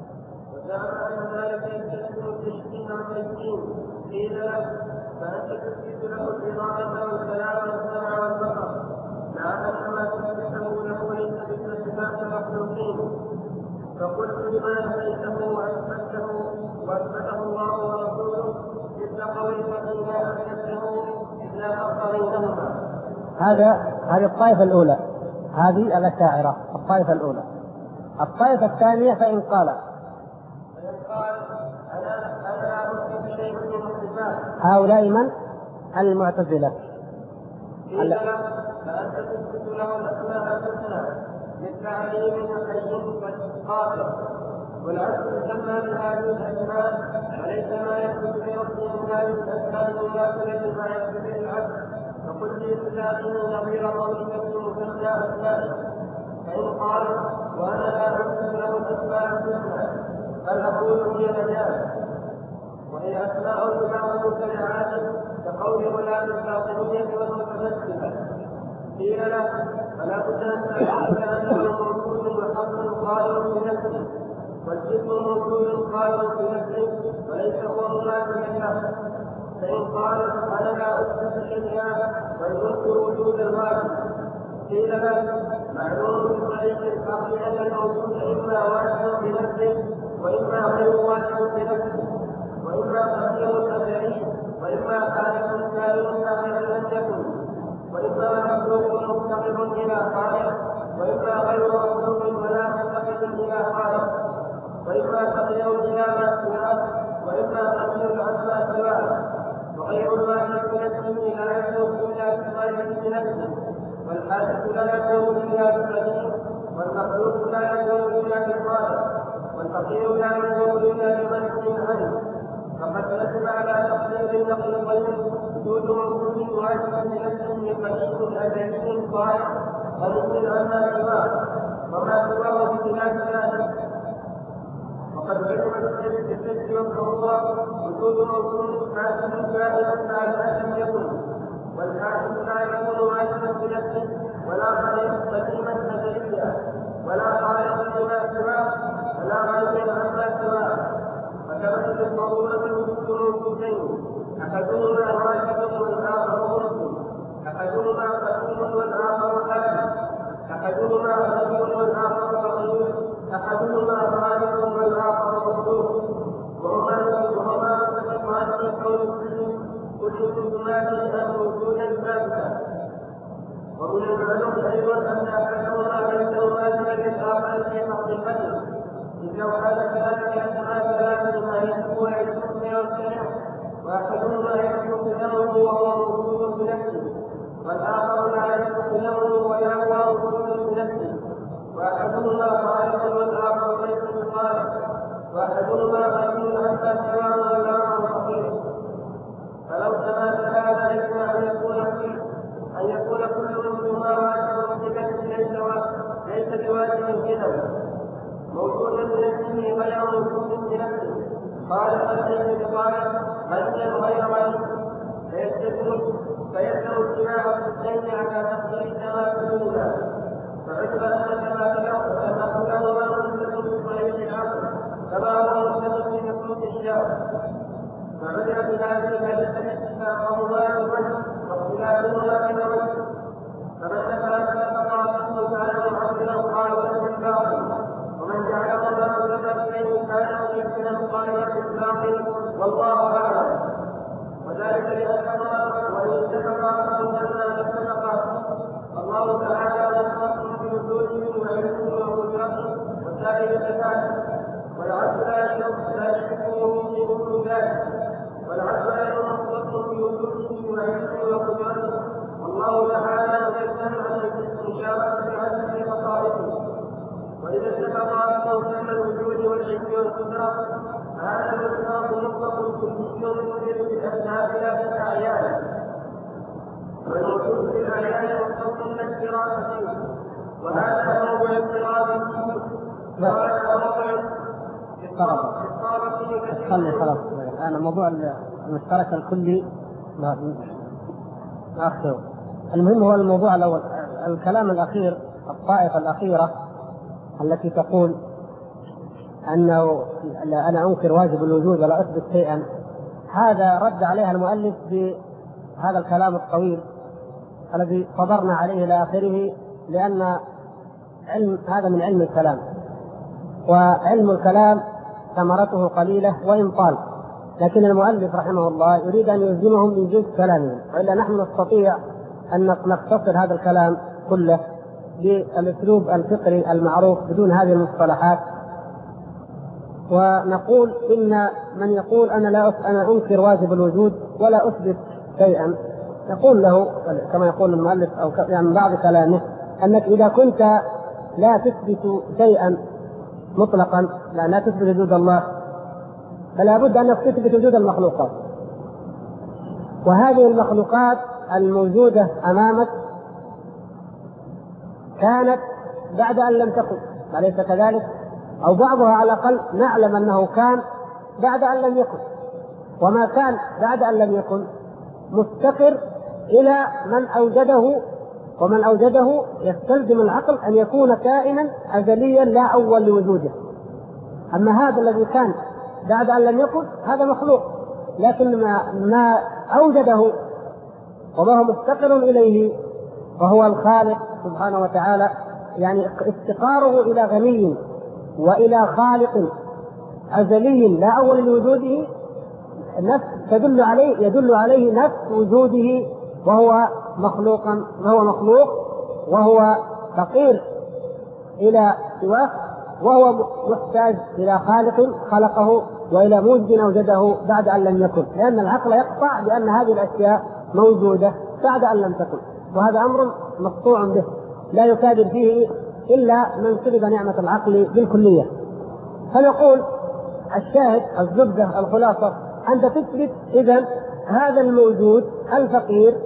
يستلزم التشكيل والتيقين. قيل له فأنت تثبت له الإرادة والكلام والسمع والبصر، لا أنما تثبته له ليس مثل صفات المخلوقين. فقلت لما نفيته وأثبته الله ورسوله مثل قولك فيما أثبته إلا فرق بينهما. هذه الطائفة الأولى، هذه الأشاعرة الطائفة الأولى. الطائفة الثانية فإن قال أنا أثبت شيء من الصفات، هؤلاء من المعتزلة. قيل له فأنت تثبت له الأسماء الحسنى مثل عليم وحي والقادر، والعبد يسمى بهذه الأسماء وليس ما يثبت لنفسه من هذه الأسماء المماثلة ما يثبت للعبد. فقل لي إسلامه نظير قولك في مثنى أسمائه. فإن قال وأنا لا أثبت له الأسماء الحسنى بل أقول هي مجاز، وهي أسماء لبعض المبتدعات كقول غلام الفاطمية والمتفلسفة. قيل له فلا بد أن تعلم أنه موجود وحق قائم في نفسه، والجسم موجود قائم في نفسه وليس هو مناسبا له. فإن قال أنا لا أثبت شيئا وينكر وجود الواجب، قيل له معلوم بطريق العقل أن الموجود إما واجب بنفسه وإما غير واجب بنفسه، وإما قدير أزلي وإما خالق كائن كما لم يكن، وإما مخلوق مفتقر إلى خالق، وإما غير مخلوق ولا مفتقر إلى خالق، وإما تقدير إلى ما سواه، وإما تقدير عما سواه، وغير الواجب بنفسه لا يكون إلا بغيره بنفسه، والحادث لا يكون إلا بالقدير، والمخلوق لا يكون إلا بالخالق، والفقير لا يكون إلا بمنع عنه. فقد نسب على تقدير النقل الغير وجود موجود واجب بنفسه قديم أزلي خالق غني عما سواه وما سواه بخلاف ذلك. وقد علم بالسجد والقرب وجود موجود حاسم كائن ما لم يكن، والحاسم لا يكون واجبا بنفسه ولا قديما أزليا ولا خالقا لما سواه ولا غنيا عما سواه. وكذلك الضرورة وجود موجودين أحدهما واجب والآخر مرسل، أحدهما قديم والآخر حادث، أحدهما غني والآخر فقير، أحدهما خالق والآخر مخلوق، وهما صفات الكون كل منهما شيئا موجودا ثابتا. ومن المعلوم أيضا أن أحدهما بينهما من الآخر في حقيقته، إذ لو كان كذلك أنها ثلاثة يكون الحكم والشريعة، وأحدهما يملك له وهو موجود بنفسه، والآخر لا يملك له ولا هو موجود بنفسه، وأحدهما خالق والآخر ليس بخالق، وأحدهما غني عما سواه والآخر فقير. فلو تماثل هذا أن يكون كل منهما واجب بنفسه ليس بواجب كذا موجودا بنفسه غير موجود بنفسه، خالقا ليس بخالق غنيا غير غني، فيلزم اجتماع الضدين على وذلك لأنهما وإن اتفقا أنزلنا اتفقا. الله تعالى يختص بنزولهم وعلمهم وقدرته وسائر صفاته، والعبد لا يشركه في كل ذلك، والعبد أيضا مختص بوجوده وعلمه وقدرته. والله تعالى ينزل عن المشاركة بعدم خصائصه. وإذا اتفقا أنه كان الوجود والعلم والقدرة فهذا الإطلاق مطلق كلي يصير بالأسباب لا بالأعيان، والوجود بالأعيان مختص بالاختراق فيه، وهذا موضع اضطراب خلاص الآن موضوع المشترك الكلي أخذه. المهم هو الموضوع الأول، الكلام الأخير، الطائفة الأخيرة التي تقول أنه أنا أنكر واجب الوجود ولا أثبت شيئا. هذا رد عليها المؤلف بهذا الكلام الطويل الذي صبرنا عليه إلى آخره، لأن هذا من علم الكلام، وعلم الكلام ثمرته قليلة وإن طال، لكن المؤلف رحمه الله يريد أن يلزمهم من جزء كلامهم، وإلا نحن نستطيع أن نختصر هذا الكلام كله بالأسلوب الفقري المعروف بدون هذه المصطلحات، ونقول إن من يقول أنا أنكر واجب الوجود ولا أثبت شيئا، يقول له كما يقول المؤلف أو يعني بعض كلامه أنك إذا كنت لا تثبت شيئا مطلقا، لا تثبت وجود الله، فلا بد أنك تثبت وجود المخلوقات، وهذه المخلوقات الموجودة أمامك كانت بعد أن لم تكن، أليس كذلك؟ أو بعضها على الأقل نعلم أنه كان بعد أن لم يكن، وما كان بعد أن لم يكن مستقر إلى من أوجده، ومن أوجده يستلزم العقل أن يكون كائنا أزليا لا أول لوجوده. أما هذا الذي كان بعد أن لم يكن هذا مخلوق، لكن ما أوجده وما هو مستقر إليه وهو الخالق سبحانه وتعالى، يعني افتقاره إلى غني وإلى خالق أزلي لا أول لوجوده نفس يدل عليه نفس وجوده، وهو مخلوق وهو فقير إلى سواه، وهو محتاج إلى خالق خلقه وإلى موجد أوجده بعد أن لم يكن، لأن العقل يقطع بأن هذه الأشياء موجودة بعد أن لم تكن، وهذا أمر مقطوع به لا يكابر فيه إلا من سلب نعمة العقل بالكلية. فنقول الشاهد الزبدة الخلاصة أنت تثبت إذن هذا الموجود الفقير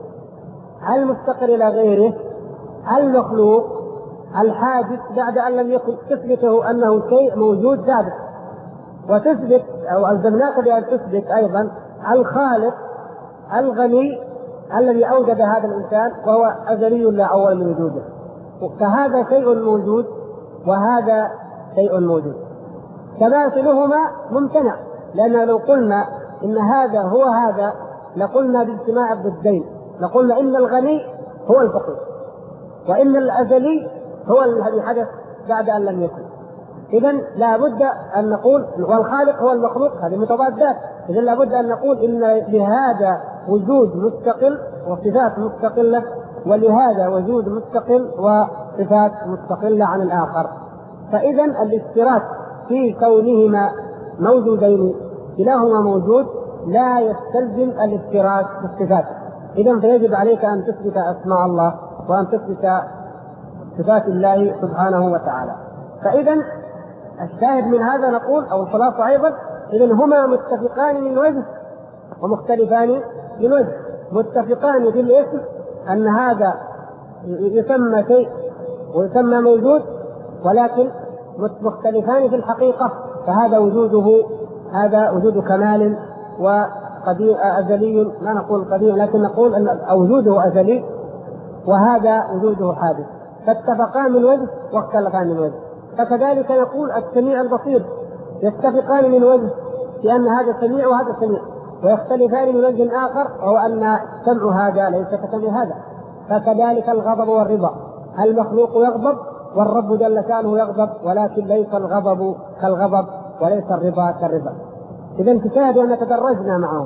المستقر إلى غيره المخلوق الحادث بعد أن لم يكن، تثبته أنه شيء موجود ثابت، وتثبت أو ألزمناك بأن تثبت أيضا الخالق الغني الذي أوجد هذا الإنسان وهو أزلي لا أول لوجوده، فهذا شيء موجود وهذا شيء موجود، تماثلهما ممتنع، لأن لو قلنا إن هذا هو هذا لقلنا باجتماع الضدين، لقلنا إن الغني هو الفقير وإن الأزلي هو الذي حدث بعد أن لم يكن. إذن لا بد أن نقول والخالق هو المخلوق، هذه متضادات، إذن لا بد أن نقول إن لهذا وجود مستقل وصفات مستقلة، ولهذا وجود مستقل وصفات مستقلة عن الآخر. فإذا الاشتراك في كونهما موجودين كلاهما موجود لا يستلزم الاشتراك في الصفات. إذن فيجب عليك أن تثبت أسماء الله وأن تثبت صفات الله سبحانه وتعالى. فإذا الشاهد من هذا نقول أو الخلاصة أيضا إذن هما متفقان من وجه ومختلفان من وجه. متفقان في الاسم أن هذا يسمى شيء ويسمى موجود، ولكن مختلفان في الحقيقة، فهذا وجوده هذا وجود كمال وقديم أزلي، لا نقول قديم لكن نقول أن وجوده أزلي وهذا وجوده حادث، فاتفقان من وجه واختلفان من وجه. فكذلك نقول السميع البصير يتفقان من وجه لأن هذا سميع وهذا سميع، ويختلفان من وجه آخر وهو أن سمع هذا ليس كسمع هذا. فكذلك الغضب والرضا، المخلوق يغضب والرب جل شأنه يغضب، ولكن ليس الغضب كالغضب وليس الرضا كالرضا. إذا تشاهد أن تدرجنا معهم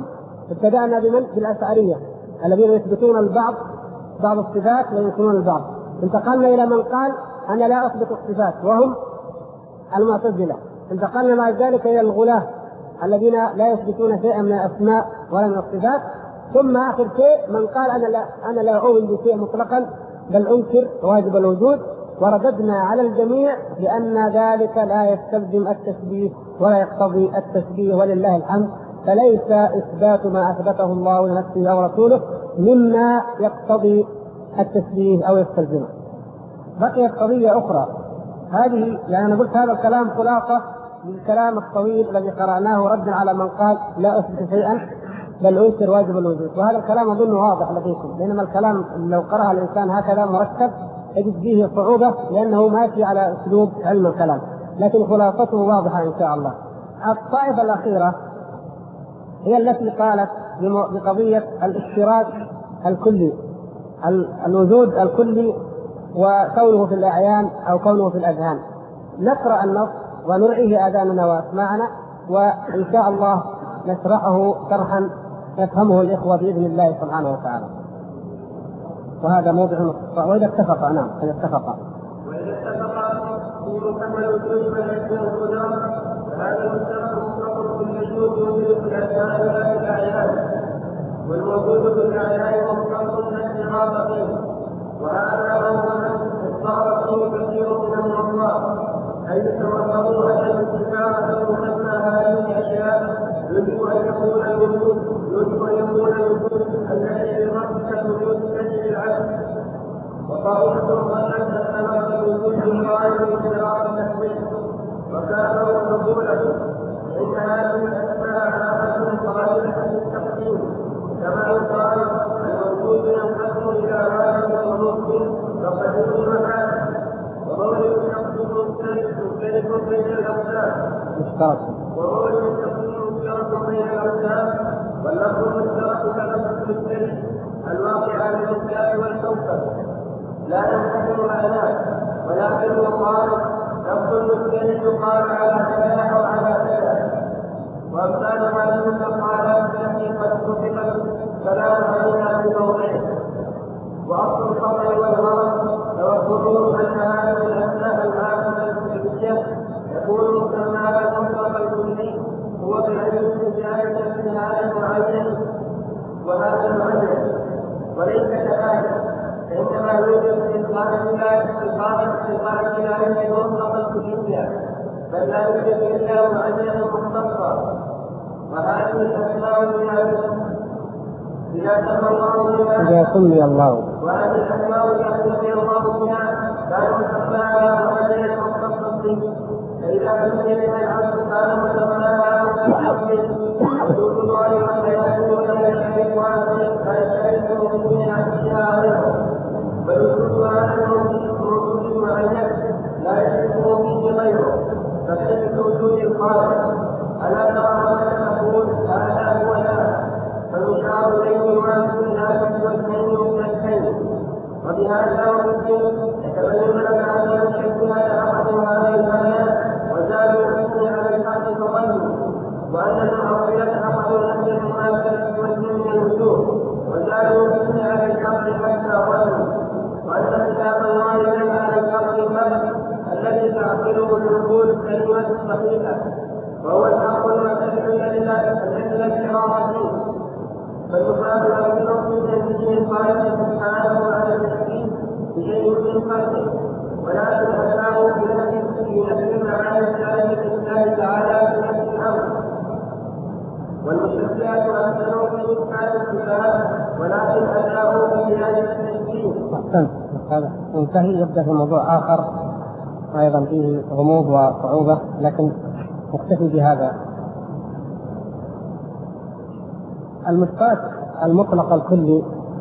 ابتدأنا بمن؟ بالأشعرية الذين يثبتون بعض الصفات وينكرون البعض. انتقلنا إلى من قال أنا لا أثبت الصفات وهم المعتزلة. انتقلنا مع ذلك إلى الغلاة الذين لا يثبتون شيئا من الأسماء ولا من الصفات. ثم آخر شيء من قال أنا لا أؤمن بشيء مطلقا بل أنكر واجب الوجود. ورددنا على الجميع بأن ذلك لا يستلزم التشبيه ولا يقتضي التشبيه ولله الحمد، فليس إثبات ما أثبته الله لنفسه أو رسوله مما يقتضي التشبيه أو يستلزمه. بقيت قضية أخرى، هذه يعني أنا قلت هذا الكلام خلاصة من الكلام الطويل الذي قرأناه ردا على من قال لا أثبت شيئا بل أنكر واجب الوجود، وهذا الكلام أظن واضح لديكم، بينما الكلام لو قرأه الإنسان هكذا مركب يجد فيه صعوبة لأنه ماشي على أسلوب علم الكلام، لكن خلاصته واضحة إن شاء الله. الطائفة الأخيرة هي التي قالت بقضية الاشتراك الكلي، الوجود الكلي وكونه في الأعيان أو كونه في الأذهان. نقرأ النص ونرعيه آذاننا وأسماعنا، وإن شاء الله نشرحه شرحا يفهمه الإخوة بإذن الله سبحانه وتعالى. وهذا موضع النص. وإذا اتفق نعم إذا اتفق كما الوجود فليس القدرة، فهذا مستقر في الوجود يوجد في الأجسام ولا في الأعيان، والوجود في الأعيان مطلق من الإغاثة فيه، وهذا هو من صار فيه كثير من الله، أي يتوقعون أن الاستقامة المخزنة هذه الأشياء يجب أن يكون الوجود الذي يرتب الوجود الذي العدل. وطائفة ظنت أن الوجود القائم بصراط التكوين وكانوا قبوله، إن هذه الأسماء علامة قائلة للتقديم، كما يقال الوجود ينقسم إلى عالم وممكن وقديم ومكان، ومولد يقسم مختلف بين الأقسام ومولد يقسم مشترك بين الأقسام، واللفظ المشترك كلفظ المختلف الواقع على الإسلام والكوكب لا ينقسم معناه، ولكن يقال لفظ المختلف يقال على كذا أو على كذا، وأمثال هذه الأفعال التي قد كتبت كلام عليها في موضعه. وأصل الخطأ والغلط توقفوا أن هذه الأسماء العامة الكلية يكون مسمى المطلق الكلي هو بعين استجابة في هذا المعين وهذا المعين، وليس كذلك، فإنما يوجد في القاعدة لا المطلق الكلية، بل لا يوجد إلا معين مختصا. وهذه الأسماء إذا سمي الله وهذه الأسماء التي سمي الله بها لا يسمى على معين مختص به، فإذا سمي بها العبد كان مسمى على مختص وجود الله ولا يكون ولا يشرك من أشياء غيره، ويوجد على الموجود معين لا يشرك به غيره، فكيف وجود الخالق؟ ألا ترى أن تقول هذا هو لا، فيشار إليه وأنت الناس والكين والكين، وبهذا ومثل يتبين لك أن الشرك لا أحد هذه الآيات وزادوا فيه على الحق فظنوا، وأن المعصية أحد أهل المنافقة والجن والوجوه وزادوا فيه على الحق حتى ظنوا، وأن كتاب الله ليس على الحق الملك الذي تعقله العقول الكلمة الصحيحة، وهو الحق المعتبر الذي لا فيه، فيقال له في تنزيل قائل سبحانه على التشريك بشيء من خلقه، ولكن أتاه بنفي معاني ذلك لله تعالى في نفس الأمر، والمشركات أنزلوا في إثبات الصفات ولكن أتاه بزيادة التشريك. هذا منتهي. يبدأ في موضوع آخر أيضا فيه غموض وصعوبة، لكن نكتفي بهذا. المثبات المطلق الكلي،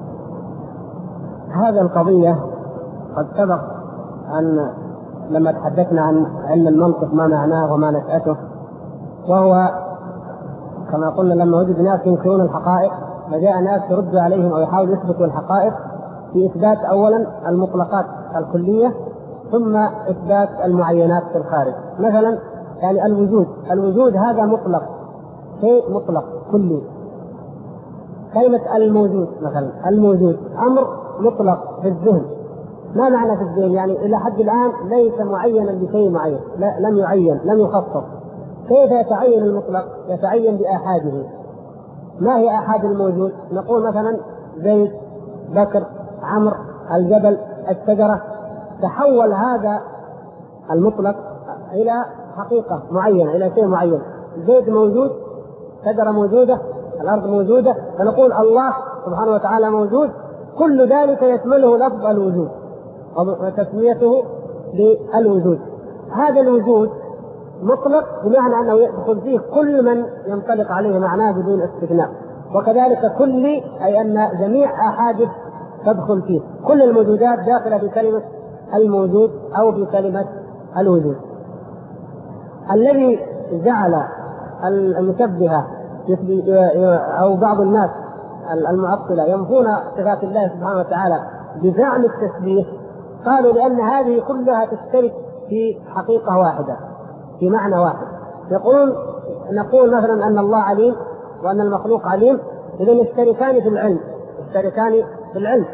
هذه القضية قد سبق أن لما تحدثنا عن علم المنطق ما معناه وما نشأته، وهو كما قلنا لما وجد ناس ينكرون الحقائق فجاء ناس يرد عليهم أو يحاول يثبتوا الحقائق في إثبات أولا المطلقات الكلية ثم إثبات المعينات في الخارج. مثلا يعني الوجود هذا مطلق، شيء مطلق كلي، كلمة الموجود مثلا، الموجود أمر مطلق في الذهن. ما معنى في الذهن؟ يعني إلى حد الآن ليس معينا بشيء معين، لم يعين، لم يخصص. كيف يتعين المطلق؟ يتعين بآحاده. ما هي آحاد الموجود؟ نقول مثلا زيد، بكر، عمرو، الجبل، الشجرة. تحول هذا المطلق إلى حقيقة معينة، إلى شيء معين. زيد موجود، شجرة موجودة، الأرض موجودة، فنقول الله سبحانه وتعالى موجود. كل ذلك يشمله لفظ الوجود وتسميته بالوجود. هذا الوجود مطلق بمعنى أنه يدخل فيه كل من ينطلق عليه معناه بدون استثناء، وكذلك كل أي أن جميع أحادث تدخل فيه، كل الموجودات داخلة في كلمة الموجود أو في كلمة الوجود. الذي جعل المشبهة أو بعض الناس المعطلة ينفون صفات الله سبحانه وتعالى بزعم التشبيه، قالوا لأن هذه كلها تشترك في حقيقة واحدة، في معنى واحد. نقول مثلا أن الله عليم وأن المخلوق عليم، إذا يشتركان في العلم، يشتركان في العلم.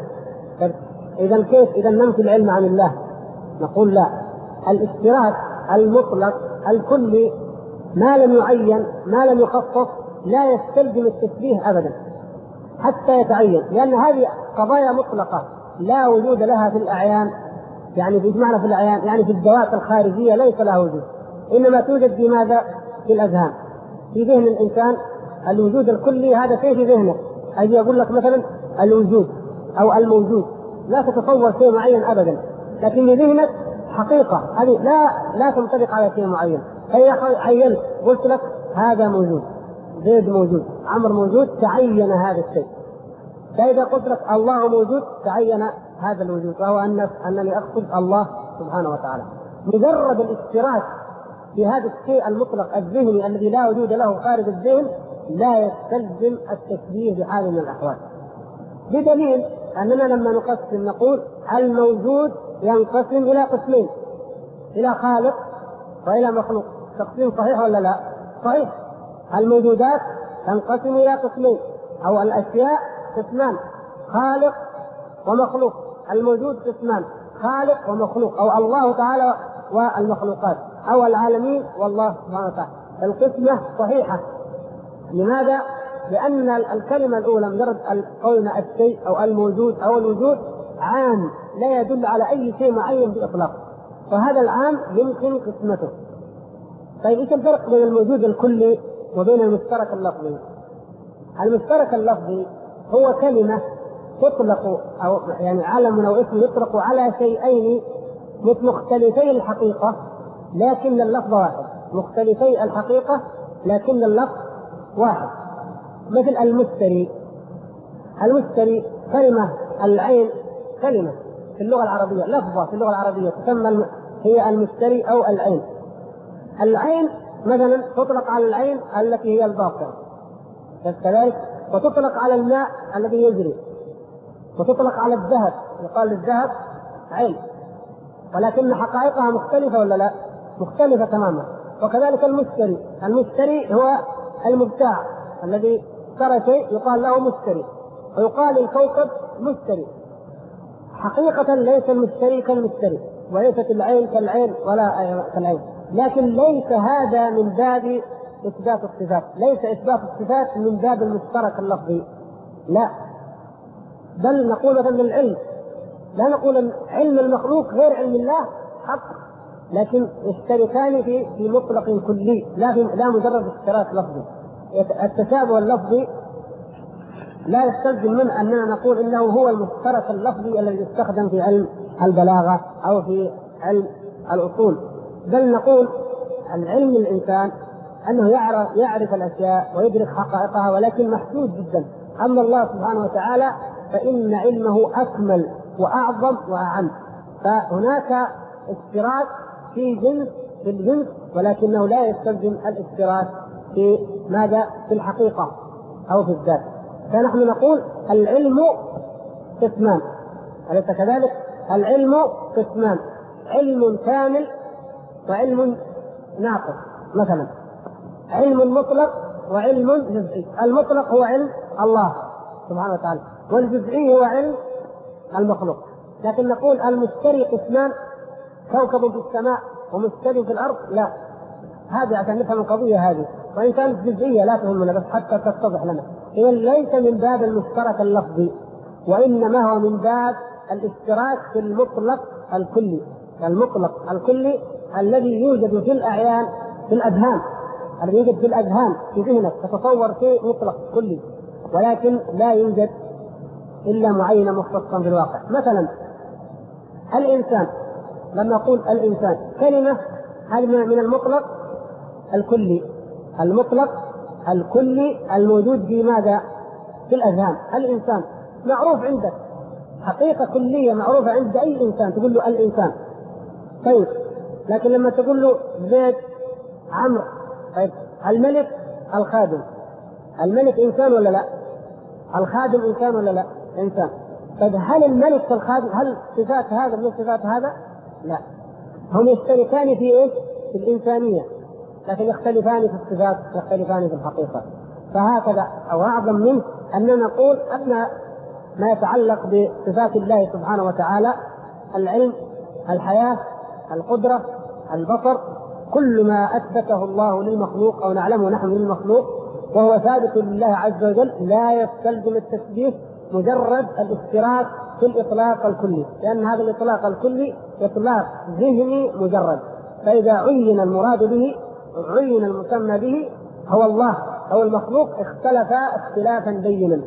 إذا كيف إذا ننفي العلم عن الله؟ نقول لا، الاشتراك المطلق الكلي ما لم يعين، ما لم يخصص، لا يستلزم التشبيه أبدا حتى يتعين، لأن هذه قضايا مطلقة لا وجود لها في الأعيان. يعني في معنى في الأعيان يعني في الذوات الخارجية ليس لها وجود، إنما توجد في ماذا؟ في الأذهان، في ذهن الإنسان. الوجود الكلي هذا شيء في ذهنه. أجي أقول لك مثلا الوجود أو الموجود، لا تتصور شيء معين أبدا، لكن لذهنك حقيقة هذه لا تنطبق على شيء معين. فإذا عينت قلت لك هذا موجود، زيد موجود، عمرو موجود، تعين هذا الشيء. فإذا قلت لك الله موجود تعين هذا الوجود، وهو أنني أقصد الله سبحانه وتعالى. مجرد الاشتراك في هذا الشيء المطلق الذهني الذي لا وجود له خارج الذهن لا يستلزم التشبيه بحال من الأحوال، بدليل أننا لما نقسم نقول الموجود ينقسم إلى قسمين، إلى خالق وإلى مخلوق. تقسيم صحيح ولا لا؟ صحيح. الموجودات تنقسم إلى قسمين، أو الأشياء قسمان، خالق ومخلوق. الموجود قسمان، خالق ومخلوق، أو الله تعالى والمخلوقات، أو العالمين والله سبحانه وتعالى. القسمة صحيحة. لماذا؟ لأن الكلمة الأولى مجرد قولنا الشيء أو الموجود أو الوجود عام لا يدل على أي شيء معين بإطلاق، فهذا العام يمكن قسمته. طيب إيش الفرق بين الموجود الكلي وبين المشترك اللفظي؟ المشترك اللفظي هو كلمة تطلق أو يعني علم أو اسم يطلق على شيئين مختلفي الحقيقة لكن اللفظ واحد، مختلفي الحقيقة لكن اللفظ واحد. مثل المشتري. المشتري كلمة، العين كلمة في اللغة العربية، لفظة في اللغة العربية تسمى هي المشتري أو العين. العين مثلا تطلق على العين التي هي الباطن كذلك، وتطلق على الماء الذي يجري، وتطلق على الذهب، يقال للذهب عين، ولكن حقائقها مختلفة ولا لا؟ مختلفة تماما. وكذلك المشتري. المشتري هو المبتاع الذي اشترى شيء يقال له مشتري، ويقال الكوكب مشتري. حقيقة ليس المشتري كالمشتري، وليست العين كالعين ولا كالعين، لكن ليس هذا من باب إثبات الصفات، ليس إثبات الصفات من باب المشترك اللفظي، لا، بل نقول مثلا العلم، لا نقول علم المخلوق غير علم الله حق، لكن يشتركان في مطلق كلي، لا مجرد اشتراك لفظي. التشابه اللفظي لا يستلزم من أننا نقول إنه هو المشترك اللفظي الذي يستخدم في علم البلاغة أو في علم الأصول، بل نقول العلم الإنسان أنه يعرف الأشياء ويدرك حقائقها، ولكن محدود جدا. أما الله سبحانه وتعالى فإن علمه أكمل وأعظم وأعم، فهناك اشتراك في الجنس، ولكنه لا يستلزم الاشتراك في ماذا؟ في الحقيقة أو في الذات. فنحن نقول العلم قسمان، أليس كذلك؟ العلم قسمان، علم كامل وعلم ناقص. مثلا علم مطلق وعلم جزئي. المطلق هو علم الله سبحانه وتعالى، والجزئي هو علم المخلوق. لكن نقول المشتري قسمان، كوكب في السماء ومشتري في الأرض، لا، هذه عشان نفهم القضية هذه، وإن كانت جزئية لا تهمنا بس حتى تتضح لنا. إذن ليس من باب المشترك اللفظي، وإنما هو من باب الاشتراك في المطلق الكلي، المطلق الكلي الذي يوجد في الأعيان، في الأذهان، الذي يوجد في الأذهان في ذهنك، تتصور شيء مطلق كلي، ولكن لا يوجد إلا معينة مختصا بالواقع. مثلا الإنسان، لما نقول الإنسان كلمة هذه من المطلق الكلي، المطلق الكلي الموجود في ماذا؟ في الأذهان. الإنسان معروف عندك، حقيقة كلية معروفة عند أي إنسان، تقول له الإنسان. طيب لكن لما تقول له زيد، عمرو، طيب الملك، الخادم، الملك إنسان ولا لا؟ الخادم إنسان ولا لا؟ إنسان. طيب هل الملك والخادم هل صفات هذا من صفات هذا؟ لا، هم يشتركان في إيه؟ في الإنسانية، لكن يختلفان في الصفات، يختلفان في الحقيقة. فهكذا أو أعظم منه أننا نقول أن ما يتعلق بصفات الله سبحانه وتعالى، العلم، الحياة، القدرة، البصر، كل ما أثبته الله للمخلوق أو نعلمه نحن للمخلوق وهو ثابت لله عز وجل، لا يستلزم التشبيه، مجرد الاشتراك في الإطلاق الكلي، لأن هذا الإطلاق الكلي إطلاق ذهني مجرد. فإذا عين المراد به، عين المسمى به هو الله أو المخلوق، اختلفا اختلافا بينا.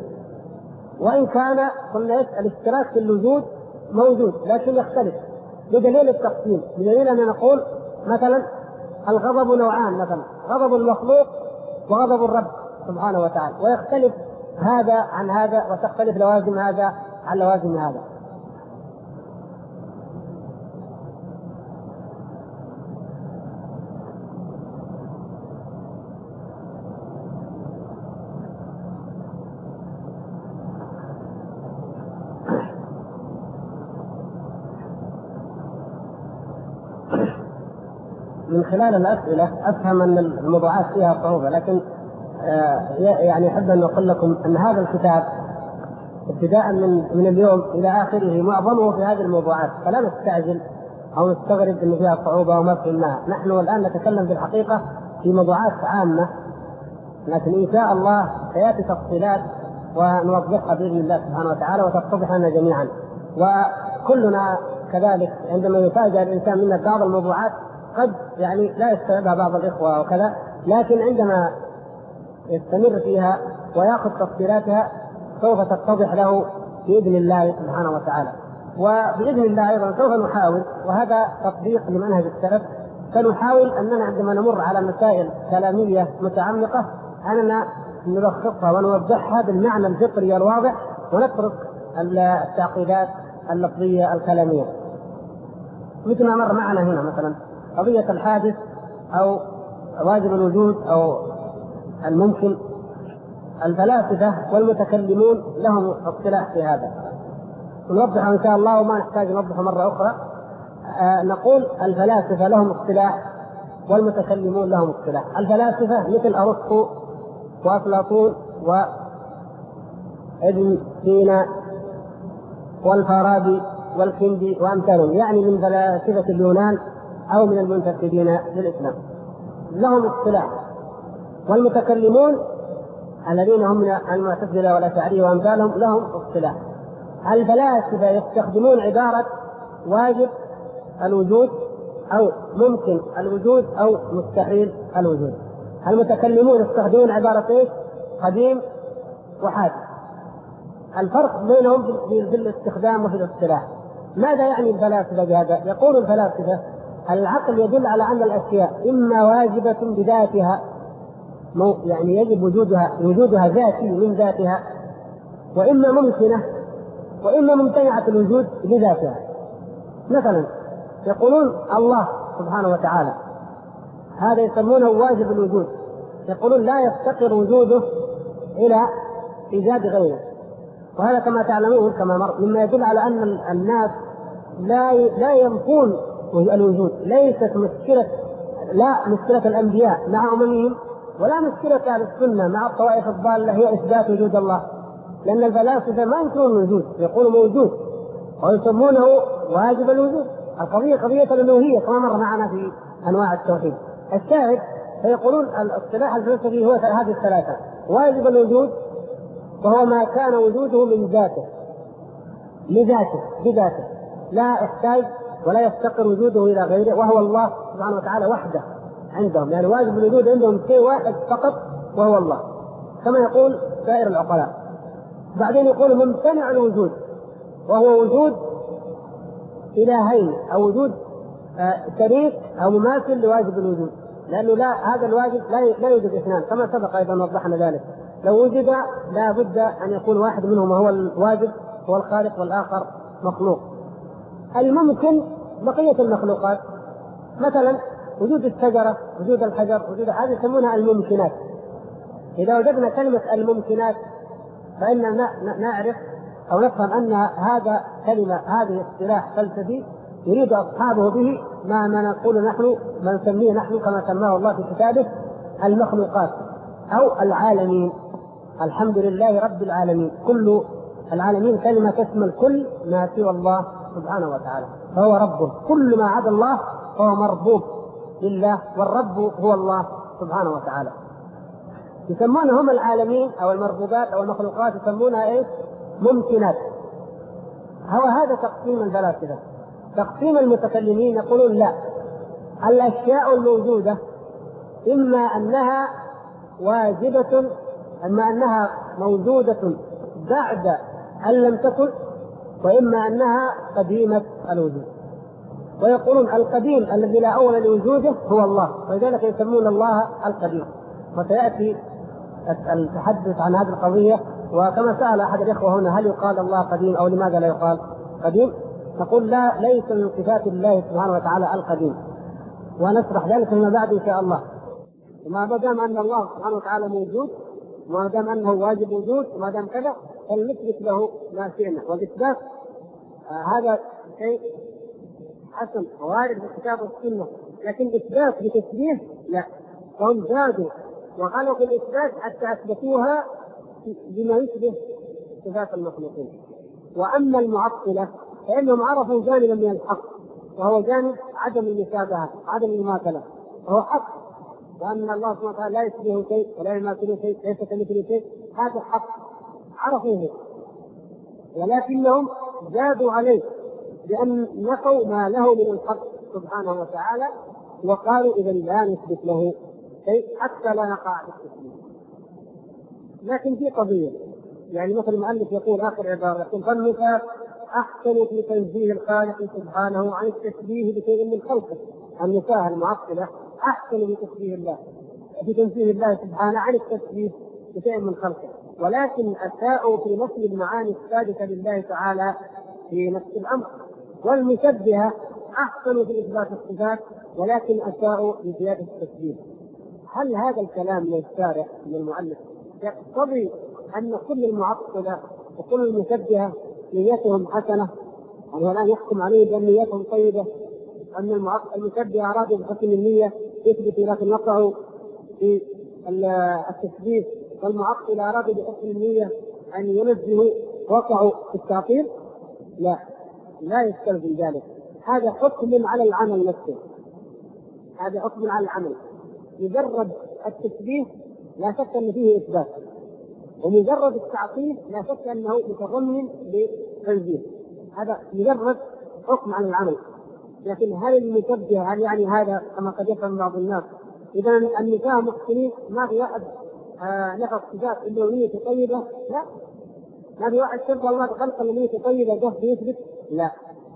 وإن كان قلنا الاشتراك في الوجود موجود لكن يختلف بدليل التقسيم، بدليل أن نقول مثلا الغضب نوعان، مثلا غضب المخلوق وغضب الرب سبحانه وتعالى، ويختلف هذا عن هذا، وتختلف لوازم هذا عن لوازم هذا. من خلال الأسئلة أفهم أن الموضوعات فيها صعوبة، لكن يعني أحب أن أقول لكم أن هذا الكتاب ابتداء من اليوم إلى آخره معظمه في هذه الموضوعات، فلا نستعجل أو نستغرب أن فيها صعوبة وما فهمناها. نحن الآن نتكلم بالحقيقة في موضوعات عامة، لكن إن شاء الله سيأتي تفصيلات ونوضحها بإذن الله سبحانه وتعالى وتتضح لنا جميعا. وكلنا كذلك عندما يفاجأ الإنسان منا بعض الموضوعات قد يعني لا يستوعبها بعض الإخوة وكذا، لكن عندما يستمر فيها ويأخذ تفصيلاتها سوف تتضح له بإذن الله سبحانه وتعالى. وبإذن الله أيضا سوف نحاول، وهذا تطبيق لمنهج السلف، سنحاول أننا عندما نمر على مسائل كلامية متعمقة أننا نلخصها ونوضحها بالمعنى الفطري الواضح، ونترك التعقيدات اللفظية الكلامية. مثل ما مر معنا هنا مثلا قضية الحادث أو واجب الوجود أو الممكن، الفلاسفة والمتكلمون لهم اصطلاح في هذا، نوضحه إن شاء الله وما نحتاج نوضحه مرة أخرى. نقول الفلاسفة لهم اصطلاح والمتكلمون لهم اصطلاح. الفلاسفة مثل أرسطو وأفلاطون وابن سينا والفارابي والكندي وأمثالهم، يعني من فلاسفة اليونان أو من المنتسبين للإسلام، لهم اصطلاح. والمتكلمون الذين هم من المعتزلة والأشاعرة وأمثالهم لهم اصطلاح. الفلاسفة يستخدمون عبارة واجب الوجود أو ممكن الوجود أو مستحيل الوجود. المتكلمون يستخدمون عبارة إيه؟ قديم وحادث. الفرق بينهم في الاستخدام وفي الاصطلاح. ماذا يعني الفلاسفة بهذا؟ يقول الفلاسفة العقل يدل على أن الأشياء إما واجبة بذاتها، يعني يجب وجودها ذاتي من ذاتها، وإما ممكنة، وإما ممتنعة الوجود بذاتها. مثلا يقولون الله سبحانه وتعالى هذا يسمونه واجب الوجود، يقولون لا يفتقر وجوده إلى إيجاد غيره، وهذا كما تعلمون كما مر مما يدل على أن الناس لا ينفون الوجود. ليست مشكلة، لا مشكلة الأنبياء مع أممهم، ولا مشكلة أهل السنة مع الطوائف الضالة هي إثبات وجود الله، لأن الفلاسفة ما ينكرون الوجود، يقولوا موجود ويسمونه واجب الوجود. القضية قضية الألوهية كما مر معنا في أنواع التوحيد. الشاهد فيقولون الاصطلاح الفلسفي هو هذه الثلاثة: واجب الوجود وهو ما كان وجوده من ذاته لذاته بذاته، لا يحتاج ولا يفتقر وجوده إلى غيره، وهو الله سبحانه وتعالى وحده عندهم. يعني واجب الوجود عندهم شيء واحد فقط وهو الله، كما يقول سائر العقلاء. بعدين يقول ممتنع الوجود وهو وجود إلهين أو وجود شريك أو مماثل لواجب الوجود، لأنه لا، هذا الواجب لا يوجد اثنان كما سبق أيضا وضحنا ذلك. لو وجد لا بد أن يكون واحد منهما هو الواجب هو الخالق والآخر مخلوق. الممكن بقية المخلوقات، مثلا وجود الشجرة، وجود الحجر، وجود هذه يسمونها الممكنات. إذا وجدنا كلمة الممكنات فإننا نعرف أو نفهم أن هذا كلمة، هذه اصطلاح فلسفي يريد أصحابه به ما نقول نحن، ما نسميه نحن كما سماه الله في كتابه المخلوقات أو العالمين. الحمد لله رب العالمين، كل العالمين كلمة تشمل كل ما سوى الله سبحانه وتعالى، فهو رب. كل ما عدا الله فهو مربوب لله، والرب هو الله سبحانه وتعالى. يسمونهم العالمين أو المربوبات أو المخلوقات يسمونها إيش؟ ممكنات. هذا تقسيم الفلاسفة. تقسيم المتكلمين يقولون لا، الأشياء الموجودة إما أنها واجبة، أما أنها موجودة بعد أن لم تكن، وإما أنها قديمة الوجود. ويقولون القديم الذي لا أول لوجوده هو الله، ولذلك يسمون الله القديم. وسيأتي التحدث عن هذه القضية. وكما سأل أحد الإخوة هنا هل يقال الله قديم أو لماذا لا يقال قديم، نقول لا، ليس من صفات الله سبحانه وتعالى القديم، ونشرح ذلك فيما بعد إن شاء الله. وما دام أن الله سبحانه وتعالى موجود، وما دام أنه واجب وجود، وما دام كذا، فلنثبت له ما شئنا. والإثبات هذا شيء حسن وارد في الكتاب والسنة، لكن إثبات بتشبيه لا. فهم زادوا وغلوا في الإثبات حتى أثبتوها بما يشبه صفات المخلوقين. وأما المعطلة فإنهم عرفوا جانبا من الحق، وهو جانب عدم المشابهة، عدم المماثلة، وهو حق، وأن الله سبحانه وتعالى لا يشبهه شيء ولا يماثله شيء، ليس كمثله شيء، هذا حق عرفوه، ولكنهم زادوا عليه بأن نقوا ما له من الحق سبحانه وتعالى، وقالوا إذا لا نثبت له شيء حتى لا نقع في التشبيه. لكن في قضية، يعني مثل المؤلف يقول آخر عبارة، يقول فالنفاة أحسن في تنزيه الخالق سبحانه عن التشبيه بشيء من خلقه. النفاة المعطلة أحسن في تشبيه الله، في تنزيه الله سبحانه عن التشبيه بشيء من خلقه، ولكن أساءوا في نفي المعاني الثابتة لله تعالى في نفس الأمر. والمشبهة أحسن في إثبات الصفات، ولكن أساءوا في زيادة التشبيه. هل هذا الكلام من الشارع من المؤلف يقتضي أن كل المعطلة وكل المشبهة نيتهم حسنة؟ يعني الآن يحكم عليه بأن نيتهم طيبة، أن المشبهة أرادوا بحسن النية يثبتوا لكن وقعوا في التشبيه، والمعطلة أرادوا بحسن النية أن ينزهوا وقعوا في التعطيل؟ لا يستلزم ذلك. هذا حكم على العمل نفسه، هذا حكم على العمل. مجرد التشبيه لا شك أن فيه إثبات، ومجرد التعطيل لا شك أنه متضمن لتنزيه، هذا مجرد حكم على العمل. لكن هل المشبه هل يعني هذا كما قد يفهم بعض الناس إذا النفاة محسنين ما في واحد نفى صفات إلا نية طيبة؟ لا، ما في واحد شبه الله بخلق نية طيبة جهد يثبت؟ لا.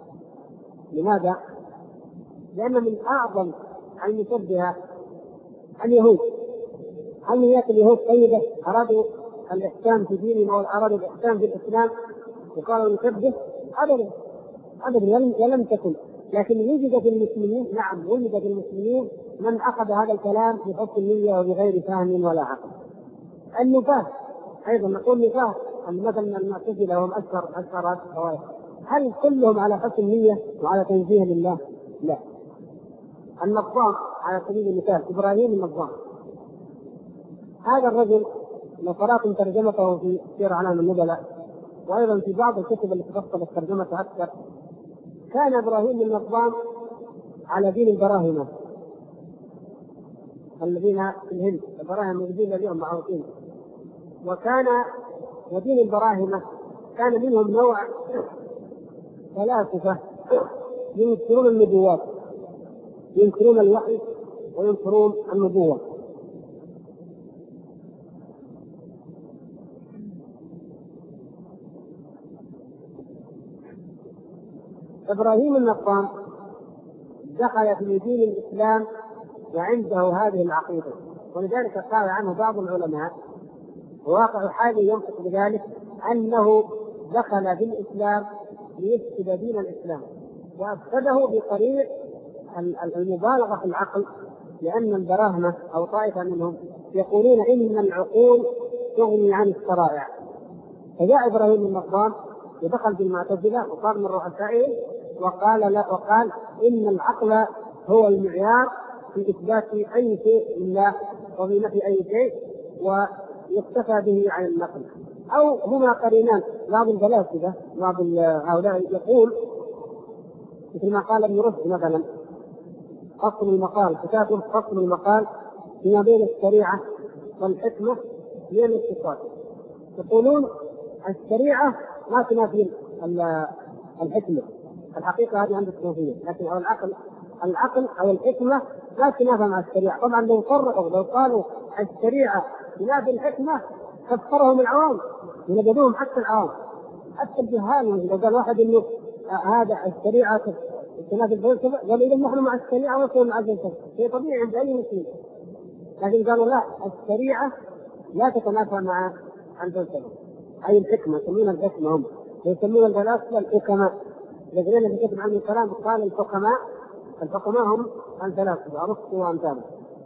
لماذا؟ لأن من أعظم المشبهة اليهود. هل نيات اليهود طيبة؟ أرادوا الإحسان في دينهم أو أرادوا الإحسان في الإسلام وقالوا نشبه؟ أبدا ولم تكن. لكن وجد في المسلمين، نعم وجد في المسلمين من أخذ هذا الكلام بحسن النية وبغير فهم ولا عقل. النفاة أيضا نقول نفاة مثلا المعتزلة وهم أشهر الطوائف، هل كلهم على حسن النية وعلى تنزيه لله؟ لا. النظام على سبيل المثال إبراهيم النظام، هذا الرجل لو قرأتم ترجمته في سير أعلام النبلاء وأيضا في بعض الكتب التي فصلت ترجمته أكثر، كان إبراهيم النظام على دين البراهمة الذين في الهند، البراهمة الموجودين اليوم معروفين. ودين البراهمة كان منهم نوع فلاسفة ينكرون النبوات، ينكرون الوحي وينكرون النبوة. إبراهيم النظام دخل في دين الإسلام وعنده هذه العقيدة، ولذلك قال عنه بعض العلماء واقع حالي ينطق بذلك أنه دخل في الإسلام ليفسد دين الإسلام، وأفسده بطريق المبالغة في العقل، لأن البراهمة أو طائفة منهم يقولون إن العقول تغني عن الشرائع. فجاء إبراهيم النظام ودخل في المعتزلة وصار من رؤسائه وقال إن العقل هو المعيار في إثبات أي شيء لله وفي نفي أي شيء، ويكتفى به عن النقل. أو هما قرينان، بعض الفلاسفة بعض هؤلاء يقول مثل ما قال ابن رشد مثلا، فصل المقال، كتابه فصل المقال فيما بين الشريعة والحكمة هي الاتصال. يقولون الشريعة ما تنافي الحكمة، الحقيقة هذه عند الصوفية، لكن العقل أو الحكمة لا تنافى مع الشريعة. طبعا لو قالوا الشريعة تنافي الحكمة كفرهم العوام، ينبذوهم حتى العوام، حتى الجهال. لو قال واحد إنه هذا الشريعة تنافي الفلسفة، قالوا إذا نحن مع الشريعة ونحن مع الفلسفة، شيء طبيعي عند أي مسلم. لكن قالوا لا، الشريعة لا تتنافى مع الفلسفة، أي الحكمة، يسمون الحكمة هم، ويسمون الفلاسفة الحكماء. الذين اللي كتب عنه الكلام قال الحكماء هم الفلاسفة أرسطو وأمثاله.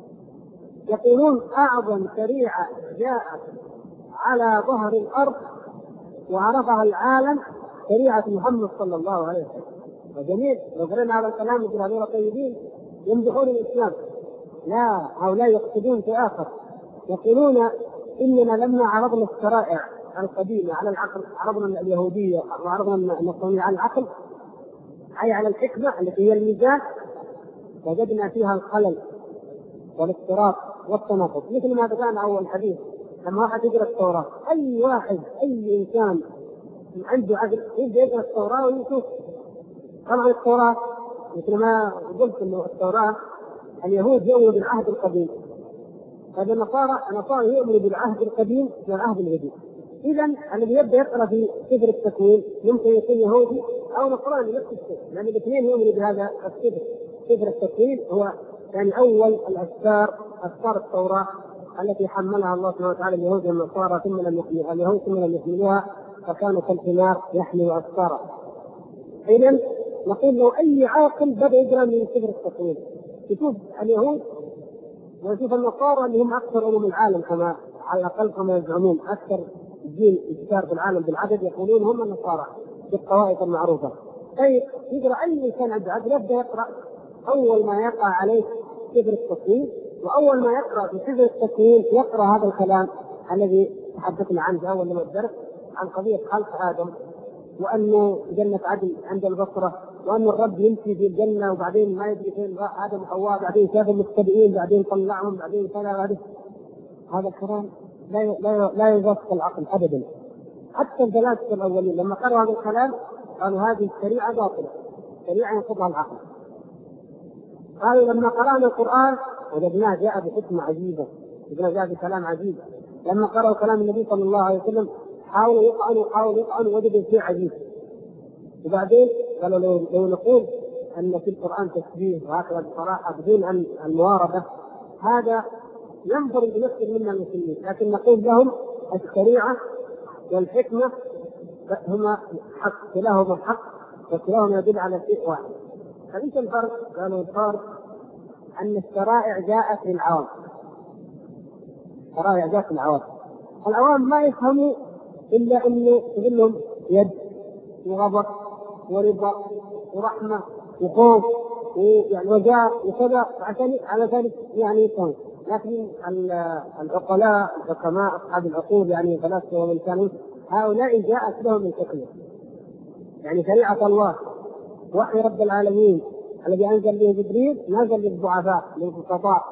يقولون أعظم شريعة جاءت على ظهر الأرض وعرفها العالم شريعة محمد صلى الله عليه وسلم. وجميل لو قرأنا هذا الكلام مثل هذول الطيبين يمدحون الإسلام، لا، هؤلاء يقصدون في آخر. يقولون إننا لما عرضنا الشرائع القديمة على العقل، عرضنا اليهودية وعرضنا النصرانية على العقل، أي على الحكمة التي هي الميزان، وجدنا فيها الخلل والاضطراب والتناقض. مثل ما بدأنا أول حديث، لما واحد يقرأ التوراة، أي إنسان عنده عقل يبدأ يقرأ التوراة ويشوف. طبعا التوراة مثل ما قلت إنه التوراة اليهود يؤمنوا بالعهد القديم، هذا النصارى يؤمنوا بالعهد القديم والعهد الجديد. إذا الذي يبدأ يقرأ في سفر التكوين يمكن يكون يهودي أو نصراني نفس الشيء، لأن الاثنين يؤمنوا بهذا السفر. سفر التكوين هو يعني أول أسفار التوراة التي حملها الله سبحانه وتعالى اليهود والنصارى، ثم لم يحملوها فكانوا كالحمار يحمل أسفارا. إذا نقول له أي عاقل بدأ يقرأ من سفر التكوين يشوف اليهود ويشوف النصارى اللي هم أكثر أمم العالم، كما على الأقل كما يزعمون أكثر دين انتشار في العالم بالعدد، يقولون هم النصارى بالطوائف المعروفة. طيب يقرأ أي إنسان عنده عقل يبدأ يقرأ أول ما يقع عليه سفر التكوين، وأول ما يقرأ في سفر التكوين يقرأ هذا الكلام الذي تحدثنا عنه في أول الدرس عن قضية خلق آدم، وأنه جنة عدن عند البصرة، وأن الرب يمشي في الجنة وبعدين ما يدري فين راح آدم وحواء، بعدين شاف المتبعين، بعدين طلعهم، بعدين كذا. هذا الكلام لا يوافق العقل أبدا. حتى الفلاسفة الأولين لما قرأوا هذا الكلام قالوا هذه الشريعة باطلة، شريعة ينقضها العقل. قالوا لما قرأنا القرآن وجدناه جاء بحكمة عجيبة، وجدناه جاء بكلام عجيب. لما قرأوا كلام النبي صلى الله عليه وسلم حاولوا يطعنوا وجدوا شيء عجيب. وبعدين قالوا لو نقول أن في القرآن تشبيه وهكذا بصراحة بدون أن الموارثة، هذا ينظر بنفسه منا المسلمين، لكن نقول لهم الشريعة والحكمة هما حق، كلاهما حق وكلاهما يدل على شيء واحد. فليس الفرق؟ قالوا الفرق أن الشرائع جاءت للعوام، الشرائع جاءت للعوام، العوام ما يفهموا إلا أنه يقول لهم يد وغضب ورضا ورحمة وخوف ويعني وجاء وكذا، على ذلك يعني يفهم. لكن الحكماء أصحاب العقول يعني فلاسفة ومن كانوا هؤلاء جاءت لهم الحكمة، يعني شريعة الله وحي رب العالمين الذي أنزل به جبريل نزل للضعفاء للفقراء،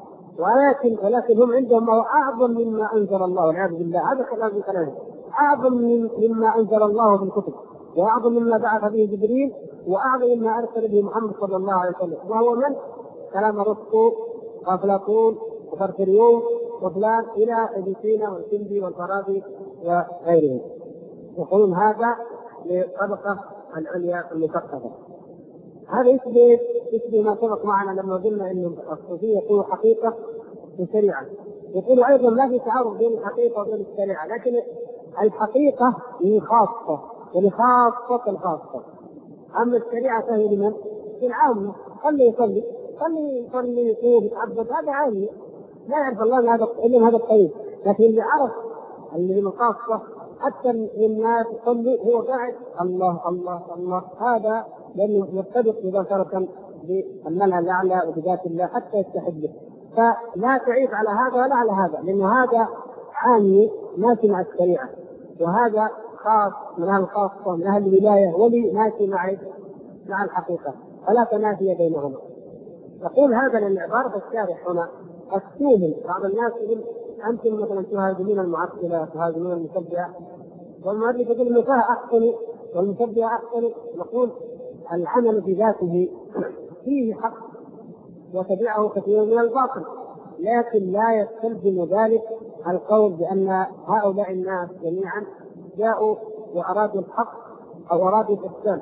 ولكن هم عندهم ما هو أعظم مما أنزل الله والعياذ بالله. هذا كلام كلامه أعظم مما أنزل الله في الكتب، وأعظم مما بعث به جبريل، وأعظم مما أرسل به محمد صلى الله عليه وسلم، وهو من؟ كلام أرسطو وأفلاطون وفرفريون وفلان إلى ابن سينا والكندي والفارابي وغيرهم، يقولون هذا للطبقة العليا المثقفة. هذا يشبه ما سبق معنا لما قلنا ان الصوفيه يقولوا حقيقه وشريعه، يقولوا ايضا لا في تعارض بين الحقيقه وبين الشريعه، لكن الحقيقه هي خاصه ولخاصه الخاصه، اما الشريعه فهي لمن؟ للعامه. خلي يصلي يصوم يتعبد، هذا عامي لا يعرف الله الا هذا الطريق، لكن اللي عرف اللي من خاصه حتى الناس تصلي هو قاعد الله الله الله، هذا لأنه يرتبط مباشرة بالمنهج الأعلى وبذات الله حتى يستحب به. فلا تعيب على هذا ولا على هذا، لأن هذا عامي ماشي مع الشريعة، وهذا خاص من أهل الخاصة من أهل الولاية ولي ماشي مع الحقيقة، فلا تنافي بينهما. يقول هذا لأن عبارة الشارح هنا السوهم. بعض الناس يقول أنتم مثلا تهاجمون المعطلة تهاجمون المشبهة، والمؤلف يقول المشبهة أحسن والمشبهة أحسن. نقول العمل بذاته فيه حق وتبعه كثير من الباطل، لكن لا يستلزم ذلك القول بأن هؤلاء الناس جميعا جاءوا وأرادوا الحق أو أرادوا الإحسان،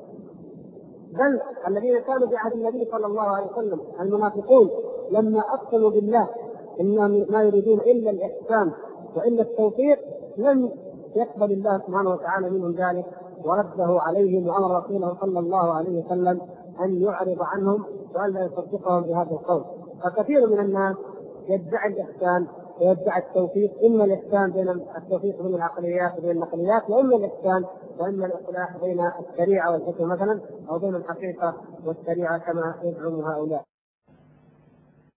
بل الذين كانوا في عهد النبي صلى الله عليه وسلم المنافقون لما أقسموا بالله إن ما يريدون إلا الإحسان وإلا التوفيق لم يقبل الله سبحانه وتعالى منهم ذلك، ورده عليهم وأمر رسوله صلى الله عليه وسلم أن يعرض عنهم وأن لا يصدقهم بهذا القول. فكثير من الناس يدعي الإحسان ويدعي التوفيق، إما الإحسان بين التوفيق بين العقليات وبين النقليات، وإما الإحسان وإما الإصلاح بين الشريعة والحكمة مثلا، أو بين الحقيقة والشريعة كما يزعم هؤلاء.